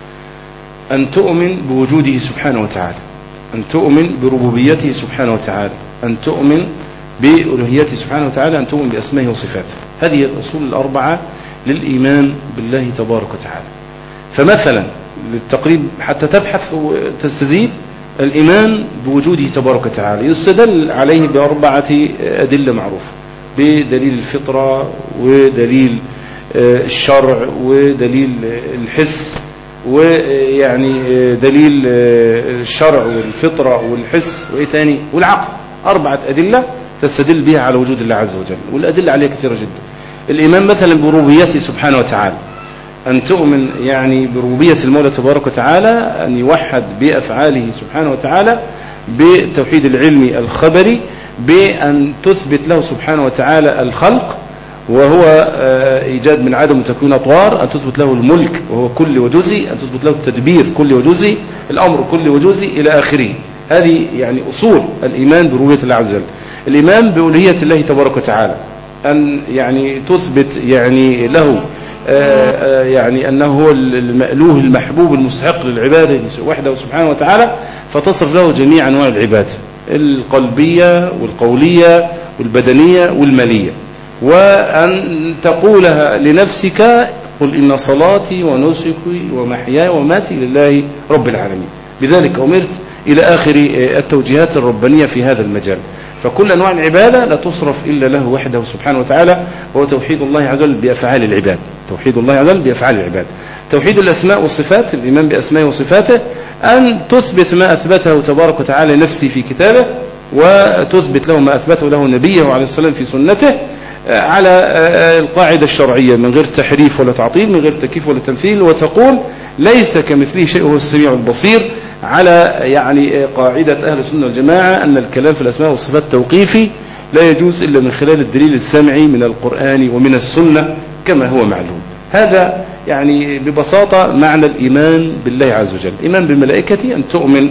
أن تؤمن بوجوده سبحانه وتعالى، أن تؤمن بربوبيته سبحانه وتعالى، أن تؤمن بألوهيته سبحانه وتعالى، أن تؤمن بأسمائه وصفاته. هذه الأصول 4 للإيمان بالله تبارك وتعالى. فمثلا للتقريب حتى تبحث وتستزيد، الإيمان بوجوده تبارك وتعالى يستدل عليه ب4 أدلة معروفة: بدليل الفطرة، ودليل الشرع، ودليل الحس، ويعني دليل الشرع والفطرة والحس وإيه تاني والعقل. 4 أدلة تستدل بها على وجود الله عز وجل، والأدلة عليها كثيرة جدا. الإيمان مثلا بربوبيته سبحانه وتعالى، أن تؤمن يعني بربوبية المولى تبارك وتعالى، أن يوحد بأفعاله سبحانه وتعالى، بتوحيد العلم الخبري، بأن تثبت له سبحانه وتعالى الخلق وهو إيجاد من عدم وتكوين أطوار، أن تثبت له الملك وهو كل وجزء، أن تثبت له التدبير كل وجزء، الأمر كل وجزء إلى آخره. هذه يعني أصول الإيمان بربوبية الله عز وجل. الإيمان بألوهية الله تبارك وتعالى، أن يعني تثبت يعني له يعني أنه هو المألوه المحبوب المستحق للعبادة وحده سبحانه وتعالى، فتصرف له جميع أنواع العبادة القلبية والقولية والبدنية والمالية. وأن تقولها لنفسك: قل إن صلاتي ونسكي ومحياي ومماتي لله رب العالمين، بذلك أمرت، إلى آخر التوجيهات الربانية في هذا المجال. فكل أنواع العبادة لا تصرف إلا له وحده سبحانه وتعالى، وهو توحيد الله عز وجل بأفعال العباد. توحيد الله عز وجل بأفعال العباد. توحيد الأسماء والصفات، الإيمان بأسمائه وصفاته، أن تثبت ما أثبته تبارك وتعالى لنفسه في كتابه، وتثبت له ما أثبته له نبيه عليه الصلاة والسلام في سنته، على القاعدة الشرعية من غير تحريف ولا تعطيل، من غير تكييف ولا تمثيل، وتقول ليس كمثله شيء وهو السميع البصير، على يعني قاعدة أهل السنة والجماعة أن الكلام في الأسماء والصفات توقيفي، لا يجوز إلا من خلال الدليل السمعي من القرآن ومن السنة كما هو معلوم. هذا يعني ببساطة معنى الإيمان بالله عز وجل. الإيمان بالملائكة، أن تؤمن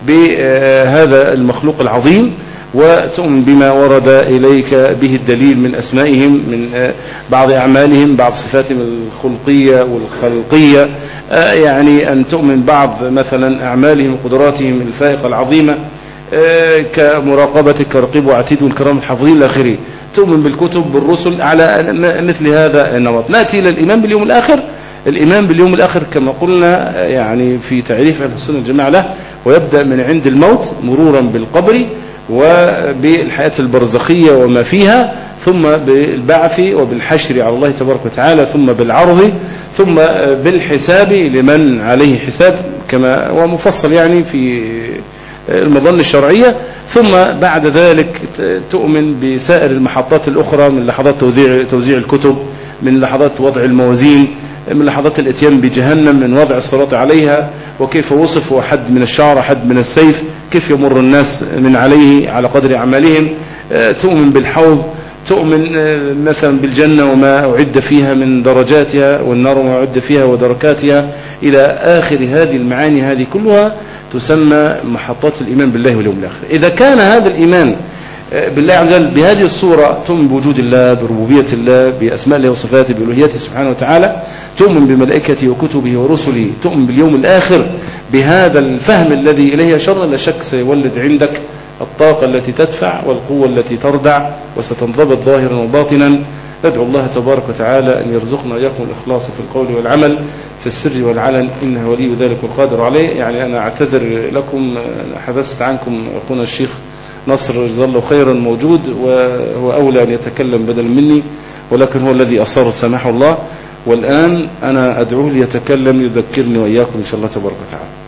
بهذا المخلوق العظيم، وتؤمن بما ورد إليك به الدليل من أسمائهم، من بعض أعمالهم، بعض صفاتهم الخلقية والخلقية، يعني أن تؤمن بعض مثلا أعمالهم وقدراتهم الفائقة العظيمة كمراقبتك كرقيب وعتيد والكرام الحافظين الآخرين. تؤمن بالكتب بالرسل على مثل هذا النمط. نأتي إلى الإيمان باليوم الآخر. الإيمان باليوم الآخر كما قلنا يعني في تعريف أهل السنة والجماعة له، ويبدأ من عند الموت مرورا بالقبر وبالحياة البرزخية وما فيها، ثم بالبعث وبالحشر على الله تبارك وتعالى، ثم بالعرض، ثم بالحساب لمن عليه حساب كما هو مفصل يعني في المظن الشرعية. ثم بعد ذلك تؤمن بسائر المحطات الأخرى من لحظات توزيع الكتب، من لحظات وضع الموازين، من لحظات الاتيان بجهنم، من وضع الصراط عليها وكيف وصف حد من الشعر حد من السيف، كيف يمر الناس من عليه على قدر أعمالهم. تؤمن بالحوض، تؤمن مثلا بالجنة وما أعد فيها من درجاتها، والنار وما أعد فيها ودركاتها إلى آخر هذه المعاني. هذه كلها تسمى محطات الإيمان بالله واليوم الآخر. إذا كان هذا الإيمان بالله عز وجل بهذه الصورة، تؤمن بوجود الله، بربوبية الله، بأسماء الله وصفاته، بألوهيته سبحانه وتعالى، تؤمن بملائكته وكتبه ورسله، تؤمن باليوم الآخر بهذا الفهم الذي إليه أشرنا، لا شك سيولد عندك الطاقة التي تدفع والقوة التي تردع، وستنضبط ظاهرا وباطنا. ندعو الله تبارك وتعالى أن يرزقنا إياكم الإخلاص في القول والعمل في السر والعلن، إنه ولي ذلك والقادر عليه. يعني أنا أعتذر لكم، حبست عنكم أخونا الشيخ نصر جزاه الله خيرا موجود، وهو أولى أن يتكلم بدلا مني، ولكن هو الذي أصر سماحه الله. والآن أنا أدعوه ليتكلم يذكرني وإياكم إن شاء الله تبارك وتعالى.